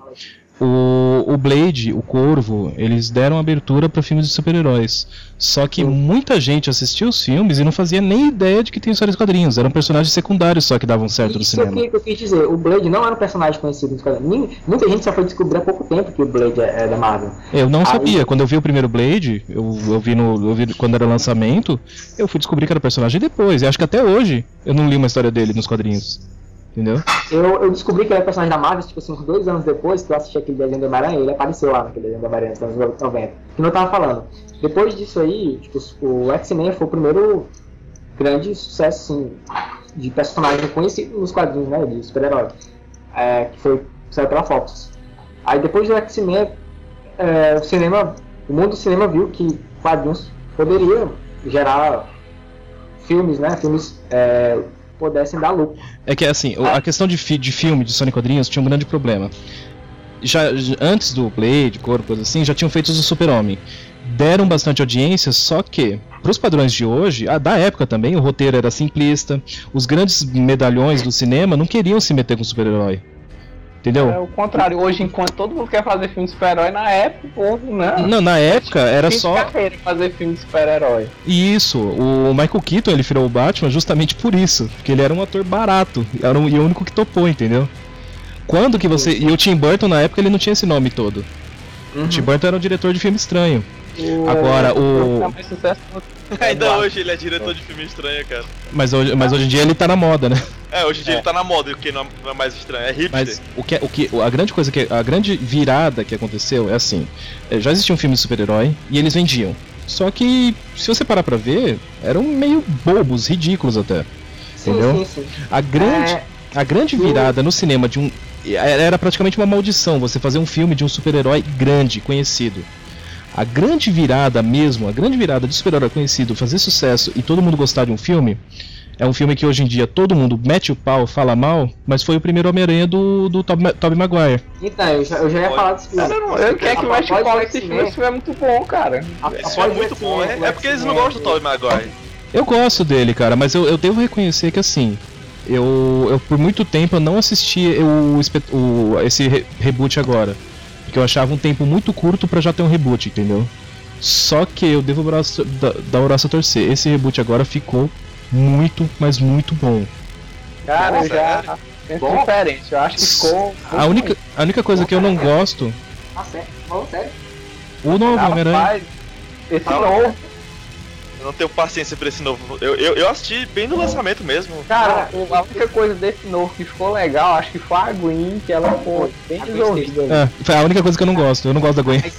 o Blade, o Corvo, eles deram abertura para filmes de super-heróis. Só que muita gente assistiu os filmes e não fazia nem ideia de que tem histórias de quadrinhos. Eram personagens secundários só que davam certo no cinema. Isso que eu quis dizer. O Blade não era um personagem conhecido nos quadrinhos. Muita gente só foi descobrir há pouco tempo que o Blade é da Marvel. Eu não sabia. Quando eu vi o primeiro Blade, eu vi quando era lançamento, eu fui descobrir que era personagem depois. E acho que até hoje eu não li uma história dele nos quadrinhos. entendeu? Eu descobri que ele é personagem da Marvel, tipo assim, uns 2 anos depois que eu assisti aquele desenho do Homem-Aranha, ele apareceu lá naquele desenho do Homem-Aranha nos anos 90. Que eu tava falando. Depois disso aí, tipo, o X-Men foi o primeiro grande sucesso, assim, de personagem conhecido nos quadrinhos, né, de super-herói. Que saiu pela Fox. Aí depois do X-Men, o mundo do cinema viu que quadrinhos poderiam gerar filmes, né, pudessem dar lucro. É que assim, a questão de filme, de Sonic quadrinhos, tinha um grande problema. Já antes do Blade, Corpo, coisa assim, já tinham feito o Super-Homem. Deram bastante audiência, só que, para os padrões de hoje, da época também, o roteiro era simplista, os grandes medalhões do cinema não queriam se meter com super-herói. Entendeu? É o contrário, hoje enquanto todo mundo quer fazer filme de super-herói, na época o povo não, na época era só fazer filme de super-herói. Isso, o Michael Keaton ele virou o Batman justamente por isso, porque ele era um ator barato, e o único que topou, entendeu? Quando que você... E o Tim Burton na época ele não tinha esse nome todo. O Tim Burton era um diretor de filme estranho. Agora Ainda hoje ele é diretor de filme estranho, cara. Mas hoje em dia ele tá na moda, né? Hoje em dia ele tá na moda, o que não é mais estranho, é hipster. Mas a grande coisa a grande virada que aconteceu é assim, já existia um filme de super-herói e eles vendiam. Só que, se você parar pra ver, eram meio bobos, ridículos até. Entendeu? Sim. A grande virada no cinema era praticamente uma maldição você fazer um filme de um super-herói grande, conhecido. A grande virada de super-herói conhecido, fazer sucesso e todo mundo gostar de um filme, é um filme que hoje em dia todo mundo mete o pau, fala mal, mas foi o primeiro Homem-Aranha do Tobey Maguire. Então, eu já ia falar desse filme. Eu quero que mexe o pau desse filme, esse filme é muito bom, cara. Esse filme é muito bom, é porque eles não gostam do Tobey Maguire. Eu gosto dele, cara, mas eu devo reconhecer que assim, eu por muito tempo eu não assisti esse reboot agora. Porque eu achava um tempo muito curto pra já ter um reboot, entendeu? Só que eu devo dar o braço a torcer. Esse reboot agora ficou muito, mas muito bom. Cara, é diferente. Eu acho que ficou... A única coisa que eu não gosto... sério? O novo Homem-Aranha. Esse novo... Eu não tenho paciência pra esse novo. Eu assisti bem no lançamento mesmo. Cara, a única coisa desse novo que ficou legal, acho que foi a Gwen, que ela foi bem resolvida. Foi a única coisa que eu não gosto. Eu não gosto da Gwen.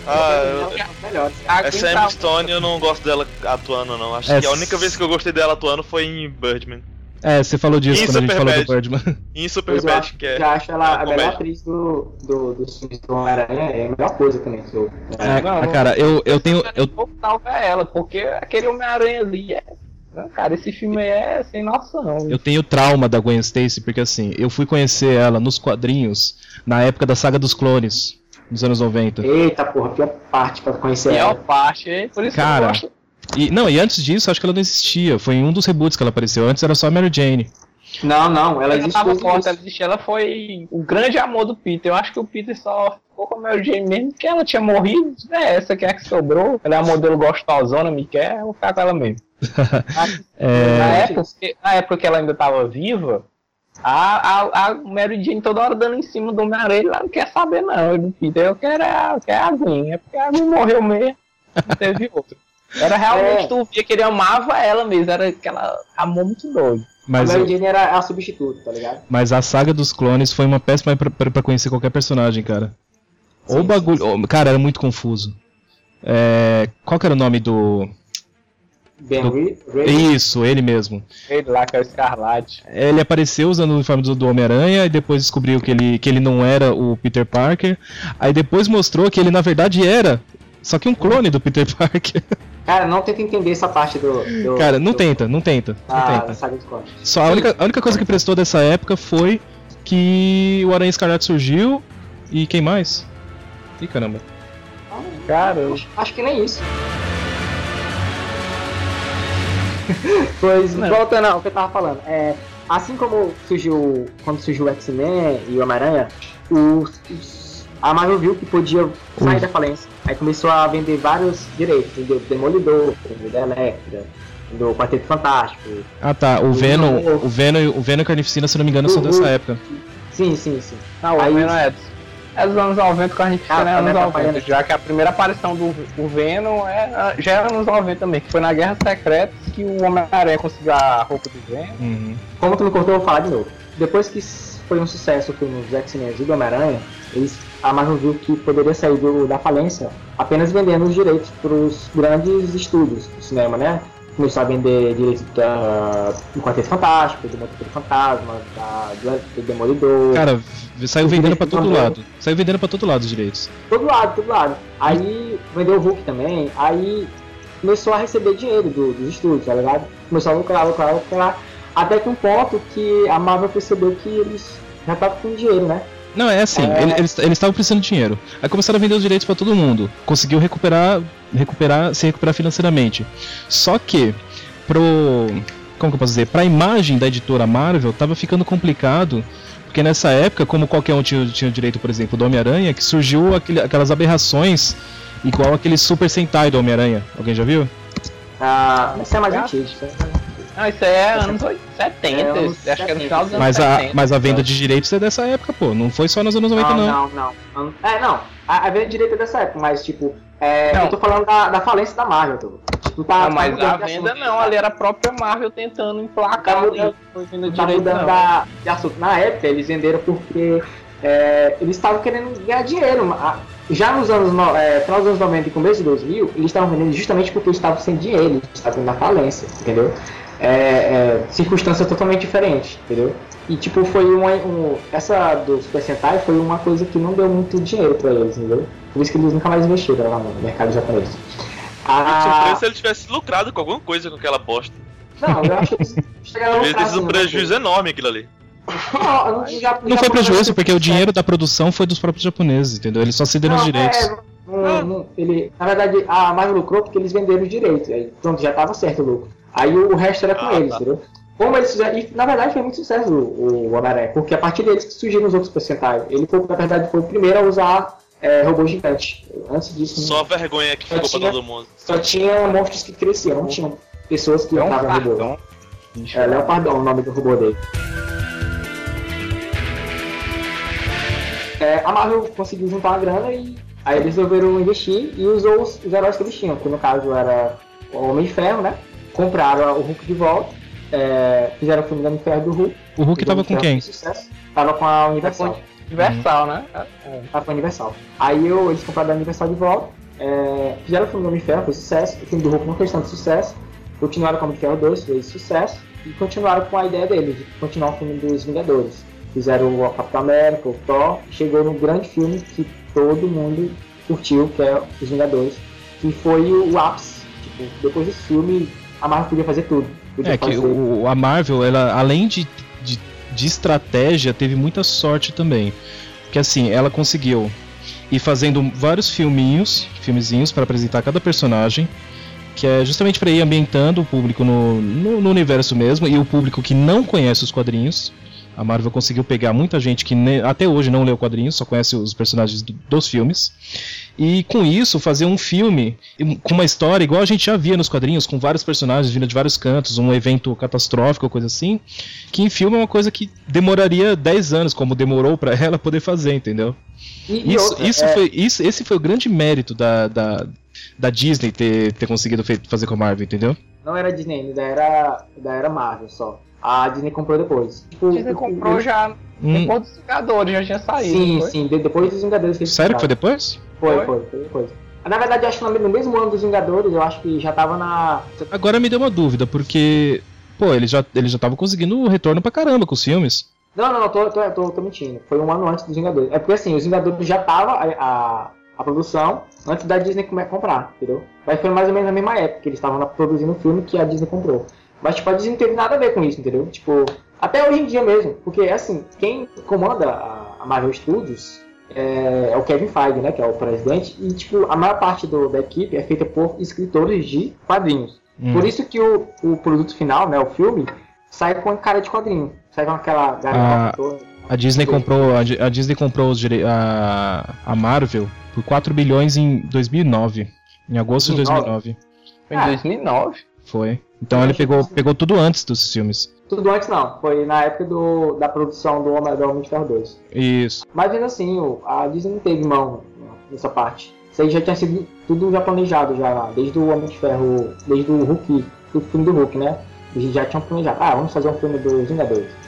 Essa Emma Stone eu não gosto dela atuando, não. Acho que a única vez que eu gostei dela atuando foi em Birdman. Você falou disso quando a gente falou do Birdman. Em Superbad, que é. Já acho ela a melhor atriz do filme do Homem-Aranha, é a melhor coisa também. Cara, eu tenho. Eu vou salvar ela, porque aquele Homem-Aranha ali cara, esse filme aí é sem noção. Eu tenho trauma da Gwen Stacy, porque assim, eu fui conhecer ela nos quadrinhos na época da Saga dos Clones, nos anos 90. Eita porra, pior parte pra conhecer ela. Pior parte, hein? Por isso cara, que eu gosto. E antes disso, acho que ela não existia. Foi em um dos reboots que ela apareceu. Antes era só a Mary Jane. Não, ela existe. Ela existe. Ela foi o grande amor do Peter. Eu acho que o Peter só ficou com a Mary Jane mesmo, porque ela tinha morrido. Essa que é a que sobrou. Ela é a modelo gostosona, me quer, eu vou ficar com ela mesmo. Na época que ela ainda estava viva, a Mary Jane toda hora dando em cima do Homem-Aranha. Ela não quer saber, não. Do Peter, eu quero a Gwen. É porque a Gwen morreu mesmo. Não teve outro. Era realmente, tu via que ele amava ela mesmo, era aquela amor muito doido. Mas a Mary Jane era a substituta, tá ligado? Mas a Saga dos Clones foi uma péssima pra conhecer qualquer personagem, cara. O bagulho... Cara, era muito confuso. Qual que era o nome do... Ben Reilly? Isso, ele mesmo. Ele lá, que é o Escarlate. Ele apareceu usando o uniforme do Homem-Aranha e depois descobriu que ele não era o Peter Parker. Aí depois mostrou que ele na verdade era... Só que um clone do Peter Parker. Cara, não tenta entender essa parte do cara, não tenta. Só a única coisa que prestou dessa época foi que o Aranha Escarlate surgiu e quem mais? Ih, caramba. Cara, acho que nem isso. Pois, voltando ao que eu tava falando. Assim como quando surgiu o X-Men e o Homem-Aranha, a Marvel viu que podia sair da falência. Aí começou a vender vários direitos, vendeu o Demolidor, vendeu a Electra, vendeu o Quarteto Fantástico. Ah tá, o Venom e o Carnificina, se não me engano, são dessa época. Sim. Não, o Venom é dos anos 90, o Carnificina é anos 90, já que a primeira aparição do Venom já era nos 90 também, que foi na Guerra Secreta que o Homem-Aranha conseguiu a roupa do Venom. Como tu me cortou, eu vou falar de novo. depois que foi um sucesso o filme dos X-Men e do Homem-Aranha, a Marvel viu que poderia sair da falência apenas vendendo os direitos para os grandes estúdios do cinema, né? Começou a vender direitos do Quarteto Fantástico, do Motoqueiro Fantasma, do Demolidor. Cara, saiu vendendo pra todo lado. Saiu vendendo pra todo lado os direitos. Todo lado. Aí vendeu o Hulk também, aí começou a receber dinheiro dos estúdios, tá ligado? Começou a lucrar. Até que um ponto que a Marvel percebeu que eles já estavam com dinheiro, né? Não, é assim, eles estavam precisando de dinheiro. Aí começaram a vender os direitos pra todo mundo. Conseguiu se recuperar financeiramente. Só que, como que eu posso dizer? Pra imagem da editora Marvel, tava ficando complicado. Porque nessa época, como qualquer um tinha o direito, por exemplo, do Homem-Aranha, que surgiu aquelas aberrações igual aquele Super Sentai do Homem-Aranha. Alguém já viu? Isso é mais antigo. Não, isso é anos 70, acho que é no final dos anos 70. Mas a venda de direitos é dessa época, pô. Não foi só nos anos 90, não. A venda de direito é dessa época, mas tipo, eu tô falando da falência da Marvel, não, mas a venda não, ali era a própria Marvel tentando emplacar ali. Tá mudando de assunto. Na época, eles venderam porque eles estavam querendo ganhar dinheiro. Já nos anos, final dos anos 90 e começo de 2000, eles estavam vendendo justamente porque eles estavam sem dinheiro, eles estavam na falência, entendeu? Circunstância totalmente diferente, entendeu? E tipo, foi essa do Super Sentai foi uma coisa que não deu muito dinheiro pra eles, entendeu? Por isso que eles nunca mais investiram lá no mercado japonês. Surpresa se eles tivessem lucrado com alguma coisa com aquela bosta. Não, eu acho que eles chegaram a lucrar. Devia ter sido um prejuízo enorme aquilo ali. Não foi prejuízo, porque o dinheiro da produção foi dos próprios japoneses, entendeu? Eles só cederam os direitos. Na verdade, a Marvel lucrou porque eles venderam os direitos. Aí, pronto, já tava certo o lucro. Aí o resto era com eles, entendeu? Como eles fizeram, e na verdade foi muito sucesso o Homem-Aranha, porque a partir deles que surgiram os outros personagens. Ele foi, na verdade, foi o primeiro a usar robô gigante. Antes disso. Só vergonha que ficou pra todo mundo. Só tinha monstros que cresciam, não tinha pessoas que entravam no robô. Leopardon, o nome do robô dele. A Marvel conseguiu juntar uma grana e aí eles resolveram investir e usou os heróis que eles tinham, que no caso era o Homem de Ferro, né? Compraram o Hulk de volta, fizeram o filme do Homem de Ferro do Hulk. O Hulk tava com quem? Tava com a Universal. Universal, né? Tava com a Universal. Aí eles compraram a Universal de volta, fizeram o filme do Homem de Ferro, foi sucesso. O filme do Hulk não fez tanto sucesso. Continuaram com o Homem de Ferro 2, fez sucesso. E continuaram com a ideia deles, de continuar o filme dos Vingadores. Fizeram o Capitão América, o Thor, chegou no grande filme que todo mundo curtiu, que é Os Vingadores, que foi o ápice. Tipo, depois desse filme, a Marvel podia fazer tudo. A Marvel, ela, além de estratégia, teve muita sorte também. Porque assim, ela conseguiu ir fazendo vários filmezinhos para apresentar cada personagem, que é justamente para ir ambientando o público no universo mesmo, e o público que não conhece os quadrinhos. A Marvel conseguiu pegar muita gente que até hoje não leu quadrinhos, só conhece os personagens dos filmes. E com isso, fazer um filme com uma história igual a gente já via nos quadrinhos, com vários personagens vindo de vários cantos, um evento catastrófico, coisa assim, que em filme é uma coisa que demoraria 10 anos, como demorou pra ela poder fazer, entendeu? Esse foi o grande mérito da Disney ter conseguido fazer com a Marvel, entendeu? Não era Disney, ainda era Marvel só. A Disney comprou depois. A Disney comprou já depois dos Vingadores, já tinha saído. Sim, depois dos Vingadores. Sério que foi depois? Foi depois. Na verdade, acho que no mesmo ano dos Vingadores, eu acho que já tava na... Agora me deu uma dúvida, porque... Pô, eles já estavam conseguindo retorno pra caramba com os filmes. Não, tô mentindo. Foi um ano antes dos Vingadores. É porque assim, os Vingadores já tava a produção antes da Disney comprar, entendeu? Mas foi mais ou menos na mesma época que eles estavam produzindo o filme que a Disney comprou. Mas, tipo, a Disney não teve nada a ver com isso, entendeu? Tipo, até hoje em dia mesmo. Porque, assim, quem comanda a Marvel Studios é o Kevin Feige, né? Que é o presidente. E, tipo, a maior parte da equipe é feita por escritores de quadrinhos. Por isso que o produto final, né? O filme, sai com cara de quadrinho. Sai com aquela garota toda. A Disney comprou a Marvel por 4 bilhões em 2009. Em agosto de 2009. Foi em 2009? Foi. Então ele pegou tudo antes dos filmes. Tudo antes não, foi na época da produção do Homem de Ferro 2. Isso. Mas ainda assim, a Disney não teve mão nessa parte. Isso aí já tinha sido tudo já planejado, desde o Homem de Ferro, desde o Hulk, do filme do Hulk, né? Eles já tinham planejado, vamos fazer um filme dos Vingadores.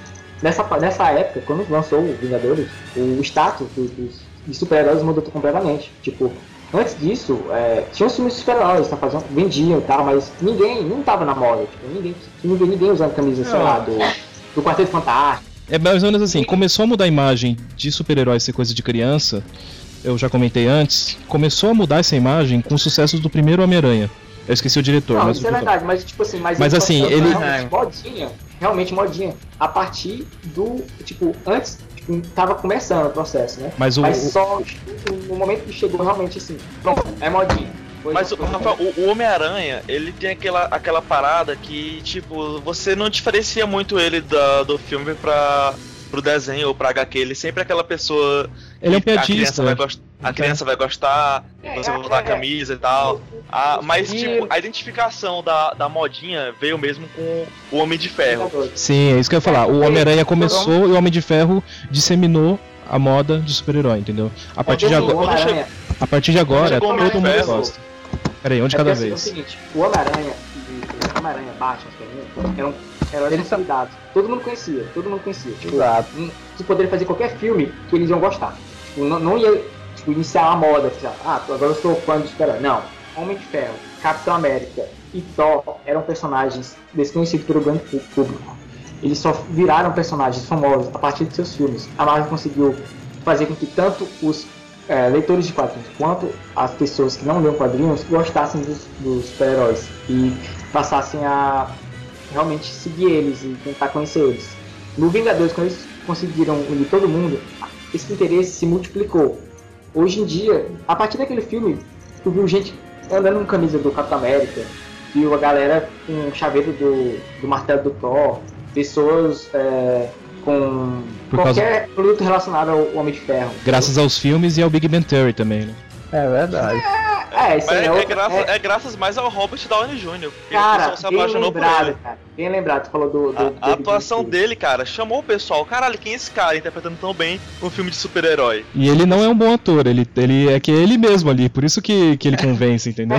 nessa época, quando lançou o Vingadores, o status dos super-heróis mudou completamente. Tipo, antes disso, tinha os filmes de super-heróis, vendiam e tal, mas não tava na moda. Tipo, ninguém usando camisa, sei lá, do Quarteto Fantástico. É mais ou menos assim, começou a mudar a imagem de super-heróis ser coisa de criança, eu já comentei antes, começou a mudar essa imagem com os sucessos do primeiro Homem-Aranha. Eu esqueci o diretor. Não, isso é verdade, mas tipo assim... Mas assim, ele... Realmente modinha, a partir do... Tipo, antes, tava começando o processo, né? Mas só no momento que chegou realmente assim, pronto, é modinha. Mas, Rafael, o Homem-Aranha, ele tem aquela parada que, tipo, você não diferencia muito ele do filme pro desenho ou pra HQ. Ele sempre é aquela pessoa... Ele é um piadista. A criança vai gostar, você vai botar a camisa e tal. Mas, tipo, a identificação da modinha veio mesmo com o Homem de Ferro. Sim, é isso que eu ia falar. O Homem-Aranha começou e o Homem de Ferro disseminou a moda de super-herói, entendeu? A partir de agora, todo mundo gosta. Peraí, onde cada vez? É o seguinte, o Homem-Aranha e o Homem-Aranha Batman eram heróis consolidados. Todo mundo conhecia. Tipo, você poderia fazer qualquer filme que eles iam gostar. Tipo, não ia iniciar uma moda, agora eu sou fã de super-herói. Não. Homem de Ferro, Capitão América e Thor eram personagens desconhecidos pelo grande público. Eles só viraram personagens famosos a partir de seus filmes. A Marvel conseguiu fazer com que tanto os leitores de quadrinhos quanto as pessoas que não lêem quadrinhos gostassem dos super-heróis e passassem a realmente seguir eles e tentar conhecer eles. No Vingadores, quando eles conseguiram unir todo mundo, esse interesse se multiplicou. Hoje em dia, a partir daquele filme, tu viu gente andando com camisa do Capitão América, viu a galera com chaveiro do martelo do Thor, pessoas com qualquer produto relacionado ao Homem de Ferro. Graças aos filmes e ao Big Bang Theory também, né? É verdade. É graças mais ao Robert Downey Jr. Porque cara, o pessoal se apaixonou por ele. Cara, bem lembrado, tu falou a atuação dele, cara, chamou o pessoal. Caralho, quem é esse cara interpretando tão bem um filme de super-herói? E ele não é um bom ator, ele é que é ele mesmo ali, por isso que ele convence, entendeu?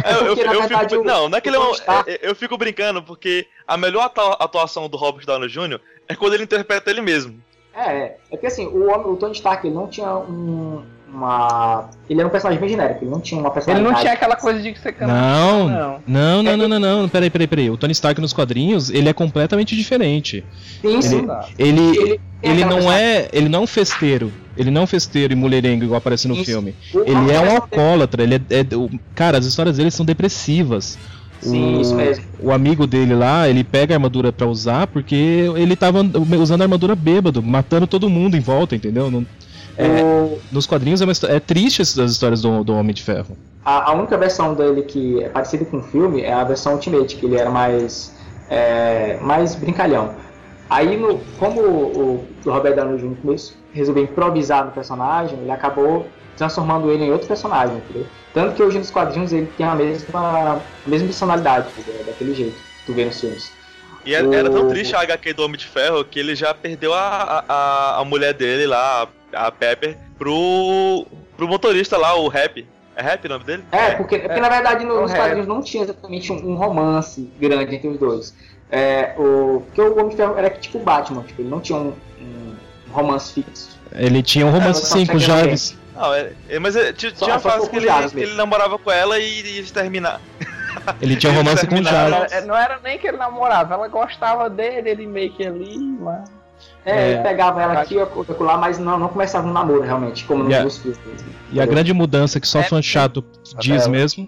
Eu fico brincando porque a melhor atuação do Robert Downey Jr. é quando ele interpreta ele mesmo. É porque assim, o Tony Stark, ele não tinha ele era um personagem bem genérico, ele não tinha uma personalidade. Ele não tinha aquela coisa de ser Não. Peraí. O Tony Stark nos quadrinhos, ele é completamente diferente. Sim. Ele não é um festeiro. Ele não é um festeiro e mulherengo igual aparece no filme. Ele é um alcoólatra, cara, as histórias dele são depressivas. Sim, isso mesmo. O amigo dele lá, ele pega a armadura pra usar porque ele tava usando a armadura bêbado, matando todo mundo em volta, entendeu? Nos quadrinhos é triste as histórias do Homem de Ferro. A única versão dele que é parecida com o filme é a versão Ultimate, que ele era mais brincalhão. Aí, como o Robert Downey Jr. resolveu improvisar no personagem, ele acabou transformando ele em outro personagem, entendeu? Tanto que hoje nos quadrinhos ele tem a mesma personalidade, daquele jeito que tu vê nos filmes. E era tão triste a HQ do Homem de Ferro que ele já perdeu a mulher dele lá, a Pepper, pro motorista lá, o Rap. É Rap o nome dele? Porque na verdade nos quadrinhos não tinha exatamente um romance grande entre os dois. Porque o Homem de Ferro era tipo o Batman, tipo, ele não tinha um romance fixo. Ele tinha um romance sim com o Jarvis. Não, mas tinha uma fase que ele namorava com ela e ia terminar. Ele tinha um romance com o Jarvis. Não era nem que ele namorava, ela gostava dele, ele meio que ali, mas... Ele pegava ela aqui e lá, mas não começava um namoro realmente, como nos filmes. E a grande mudança que só fã chato diz mesmo,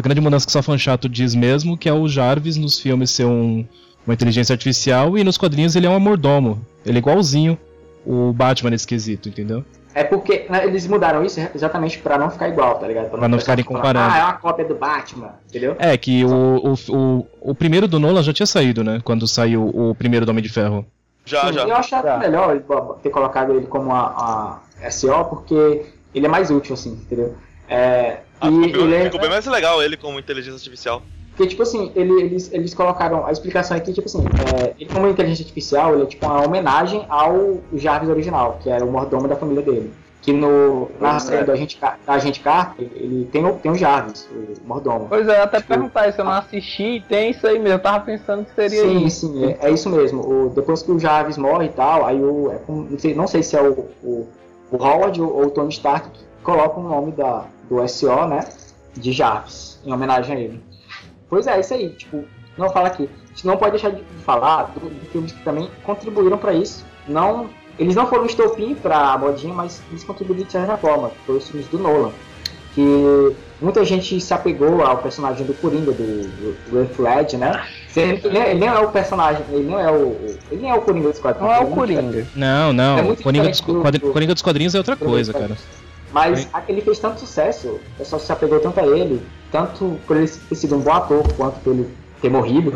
que é o Jarvis nos filmes ser uma inteligência artificial e nos quadrinhos ele é um mordomo. Ele é igualzinho o Batman nesse quesito, entendeu? É porque eles mudaram isso exatamente pra não ficar igual, tá ligado? Pra não ficarem comparando. É uma cópia do Batman, entendeu? É que o primeiro do Nolan já tinha saído, né? Quando saiu o primeiro do Homem de Ferro. Já. Eu acho melhor ter colocado ele como a SO, porque ele é mais útil, assim, entendeu? Ficou bem mais legal ele como inteligência artificial. Porque, tipo assim, eles colocaram a explicação aqui, tipo assim, ele como inteligência artificial, ele é tipo uma homenagem ao Jarvis original, que era o mordomo da família dele. que na série do Agente Carter, ele tem o Jarvis, o mordomo. Pois é, até perguntar isso, eu não assisti, tem isso aí mesmo, eu tava pensando que seria isso. Sim, é isso mesmo. Depois que o Jarvis morre e tal, aí não sei se é o Howard ou o Tony Stark que coloca o nome do SO, né, de Jarvis, em homenagem a ele. Pois é, isso aí, tipo, não fala aqui. A gente não pode deixar de falar de filmes que também contribuíram para isso. Eles não foram um estopim pra modinha, mas eles contribuíram de certa forma. Foi os filmes do Nolan. Que muita gente se apegou ao personagem do Coringa, do Heath Ledger, né? Ele não é o personagem, ele não é o Coringa dos quadrinhos. Não é o Coringa. Não. Coringa dos quadrinhos é outra coisa, cara. Mas ele fez tanto sucesso, o pessoal se apegou tanto a ele, tanto por ele ter sido um bom ator, quanto por ele ter morrido,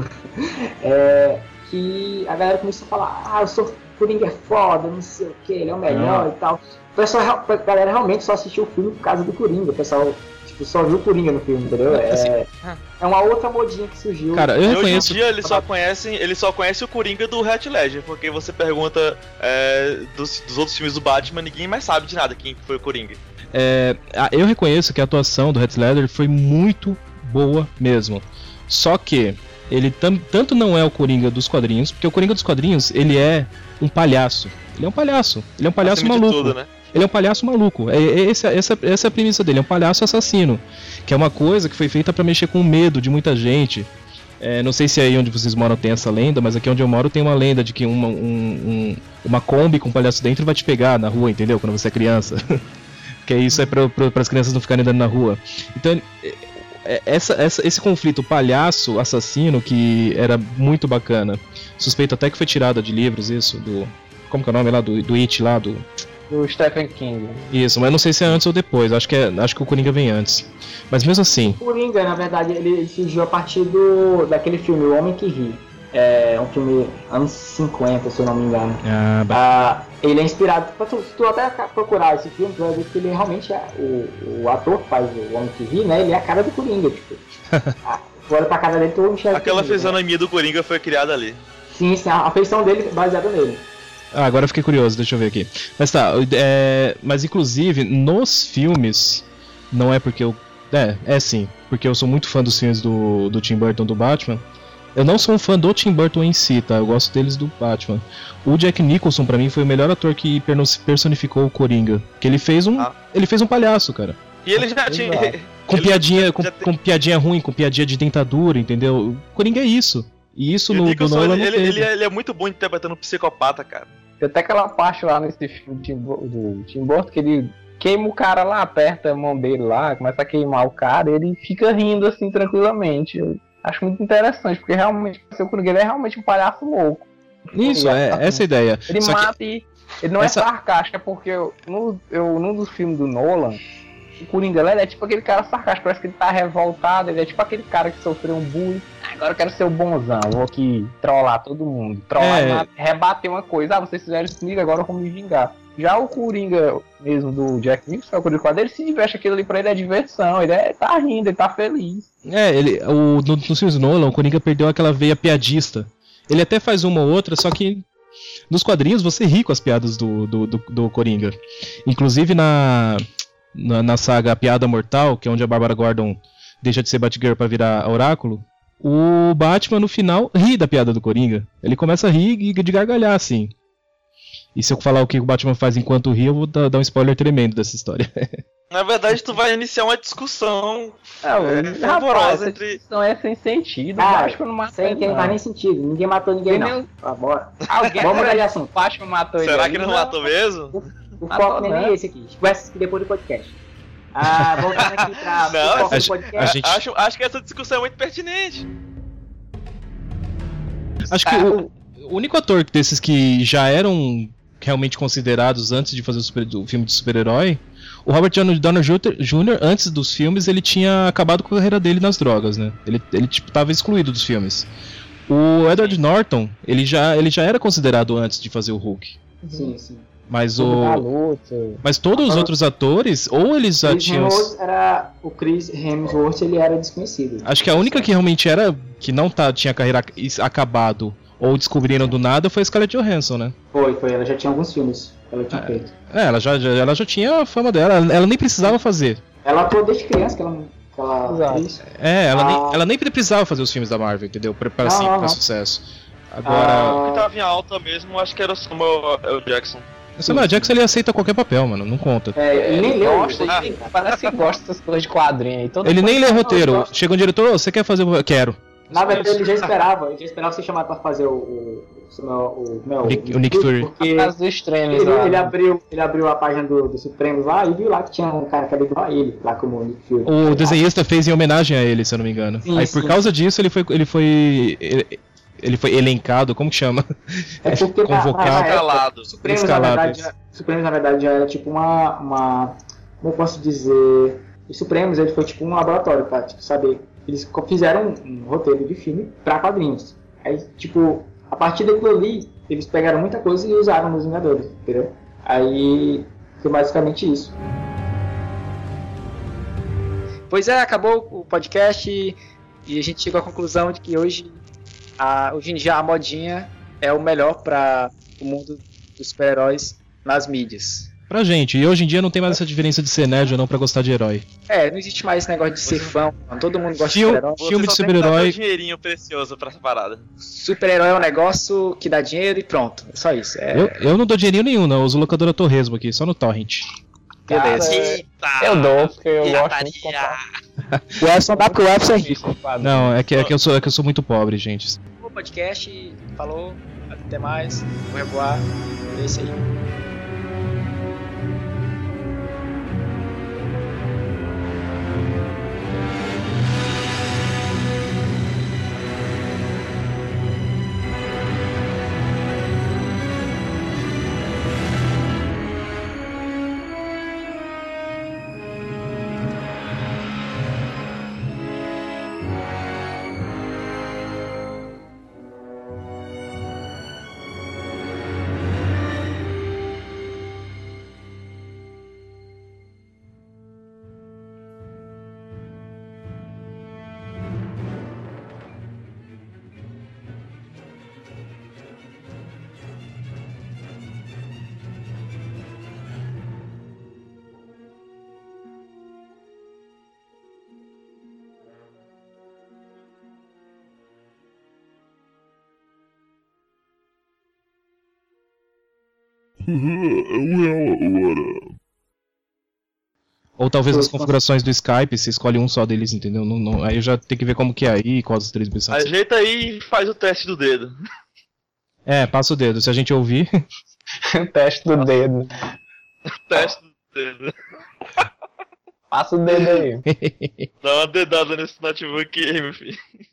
que a galera começou a falar, o Coringa é foda, não sei o que, ele é o melhor e tal. A galera realmente só assistiu o filme por causa do Coringa, o pessoal só viu o Coringa no filme, entendeu? É uma outra modinha que surgiu. Cara, eu reconheço... Hoje em dia eles só conhecem o Coringa do Heath Ledger, porque você pergunta dos outros filmes do Batman, ninguém mais sabe de nada quem foi o Coringa. Eu reconheço que a atuação do Heath Ledger foi muito boa mesmo. Só que ele tanto não é o Coringa dos quadrinhos, porque o Coringa dos quadrinhos, ele é um palhaço. Ele é um palhaço maluco. Tudo, né? Ele é um palhaço maluco. Essa é a premissa dele, é um palhaço assassino. Que é uma coisa que foi feita pra mexer com o medo de muita gente. Não sei se aí onde vocês moram tem essa lenda, mas aqui onde eu moro tem uma lenda de que uma Kombi com um palhaço dentro vai te pegar na rua, entendeu? Quando você é criança. Que isso é para as crianças não ficarem andando na rua. Então, esse conflito palhaço-assassino que era muito bacana. Suspeito até que foi tirada de livros isso, como que é o nome lá? Do It lá, do Stephen King. Isso, mas não sei se é antes ou depois, acho que o Coringa vem antes. Mas mesmo assim... O Coringa, na verdade, ele surgiu a partir daquele filme, O Homem que Ri. É um filme anos 50, se eu não me engano. Ele é inspirado, se tu até procurar esse filme, tu vai ver que ele realmente é o ator que faz o Homem que Ri, né? Ele é a cara do Coringa, tipo. Olha pra cara dele, tu enxerga. Aquela fisionomia do Coringa foi criada ali. Sim, a feição dele baseada nele. Agora eu fiquei curioso, deixa eu ver aqui. Mas tá, mas inclusive nos filmes, não é porque eu... sim, porque eu sou muito fã dos filmes do Tim Burton do Batman. Eu não sou um fã do Tim Burton em si, tá? Eu gosto deles do Batman. O Jack Nicholson, pra mim, foi o melhor ator que personificou o Coringa. Porque ele fez um palhaço, cara. E ele já tinha... Com piadinha ruim, com piadinha de dentadura, entendeu? O Coringa é isso. E isso no Nolan não teve. Ele é muito bom interpretando um psicopata, cara. Tem até aquela parte lá nesse filme do Tim Burton que ele queima o cara lá, aperta a mão dele lá, começa a queimar o cara e ele fica rindo assim tranquilamente. Acho muito interessante, porque realmente o seu Coringa ele é realmente um palhaço louco. Isso, essa é a ideia. Ele mata e ele não é sarcástico, é porque num dos filmes do Nolan, o Coringa ele é tipo aquele cara sarcástico, parece que ele tá revoltado, ele é tipo aquele cara que sofreu um bullying. Agora eu quero ser o bonzão, vou aqui trollar todo mundo. Trollar e rebater uma coisa. Vocês fizeram isso comigo, agora eu vou me vingar. Já o Coringa mesmo do Jack Nicholson, é o Coringa quadro, ele se diverte, aquilo ali pra ele é diversão, ele tá rindo, ele tá feliz. Nos filmes do Nolan, o Coringa perdeu aquela veia piadista. Ele até faz uma ou outra, só que nos quadrinhos você ri com as piadas do Coringa. Inclusive na saga A Piada Mortal, que é onde a Bárbara Gordon deixa de ser Batgirl pra virar Oráculo, o Batman no final ri da piada do Coringa. Ele começa a rir de gargalhar assim. E se eu falar o que o Batman faz enquanto ri, eu vou dar um spoiler tremendo dessa história. Na verdade, tu vai iniciar uma discussão fervorosa entre... Essa discussão é sem sentido. Batman não matou ninguém. Não faz nem sentido. Ninguém matou ninguém, não. Bora. Vamos mudar de assunto. Batman matou ele. Será que ele não matou mesmo? O foco nem é esse aqui. Vai assistir depois do podcast. Voltando aqui pra o foco do podcast. Acho que essa discussão é muito pertinente. Acho que o único ator desses que já eram realmente considerados antes de fazer o filme de super-herói, o Robert Downey Jr., antes dos filmes, ele tinha acabado com a carreira dele nas drogas, né? Ele tipo, tava excluído dos filmes. O Edward Norton, ele já era considerado antes de fazer o Hulk. Sim, sim. Mas todos os outros atores, ou eles já tinham... O Chris Hemsworth, ele era desconhecido. Acho que a única que realmente era, que não tinha carreira acabado, ou descobriram do nada, foi a Scarlett Johansson, né? Foi. Ela já tinha alguns filmes que ela tinha feito. Ela já tinha a fama dela, ela nem precisava fazer. Ela atuou desde criança, que ela fez. Ela nem precisava fazer os filmes da Marvel, entendeu? Pra sucesso. Agora... O que tava em alta mesmo, acho que era o Samuel L. Jackson. O Samuel Jackson, ele aceita qualquer papel, mano, não conta. Ele nem leu. Parece que gosta dessas coisas de quadrinho aí. Ele nem lê roteiro. Chega um diretor, você quer fazer o... Quero. Na verdade, ele já esperava ser chamado pra fazer o Nick Fury. Porque extremos, ele abriu a página do Supremos lá e viu lá que tinha um cara que era igual a ele, lá como o Nick Fury. O desenhista fez em homenagem a ele, se eu não me engano. Sim, aí por causa disso ele foi elencado, como que chama? É porque convocado. Escalado. Supremos, na verdade, já era tipo uma... Como eu posso dizer? Os Supremos, ele foi tipo um laboratório pra tipo, saber... Eles fizeram um roteiro de filme pra quadrinhos. Aí, tipo, a partir daquilo ali, eles pegaram muita coisa e usaram nos Vingadores, entendeu? Aí, foi basicamente isso. Pois é, acabou o podcast e a gente chegou à conclusão de que hoje em dia a modinha é o melhor para o mundo dos super-heróis nas mídias. Pra gente, e hoje em dia não tem mais essa diferença de ser nerd ou não pra gostar de herói. Não existe mais esse negócio de ser fã, todo mundo gosta de super-herói. Filme de super-herói. Tem um dinheirinho precioso pra essa parada. Super-herói é um negócio que dá dinheiro e pronto, é só isso. Eu não dou dinheirinho nenhum, não, eu uso locadora Torresmo aqui, só no Torrent. Beleza. Eu dou, porque eu gosto muito de comprar. O Edson dá pro Edson aí. Não, é que eu sou muito pobre, gente. O podcast, falou, até mais, vou revoar, é isso aí. Ou talvez nas configurações do Skype, você escolhe um só deles, entendeu? Aí eu já tenho que ver como que é aí, quais as transmissões. Ajeita aí e faz o teste do dedo. Passa o dedo, se a gente ouvir. Teste do dedo. Teste do dedo. Passa o dedo aí. Dá uma dedada nesse notebook aí, meu filho.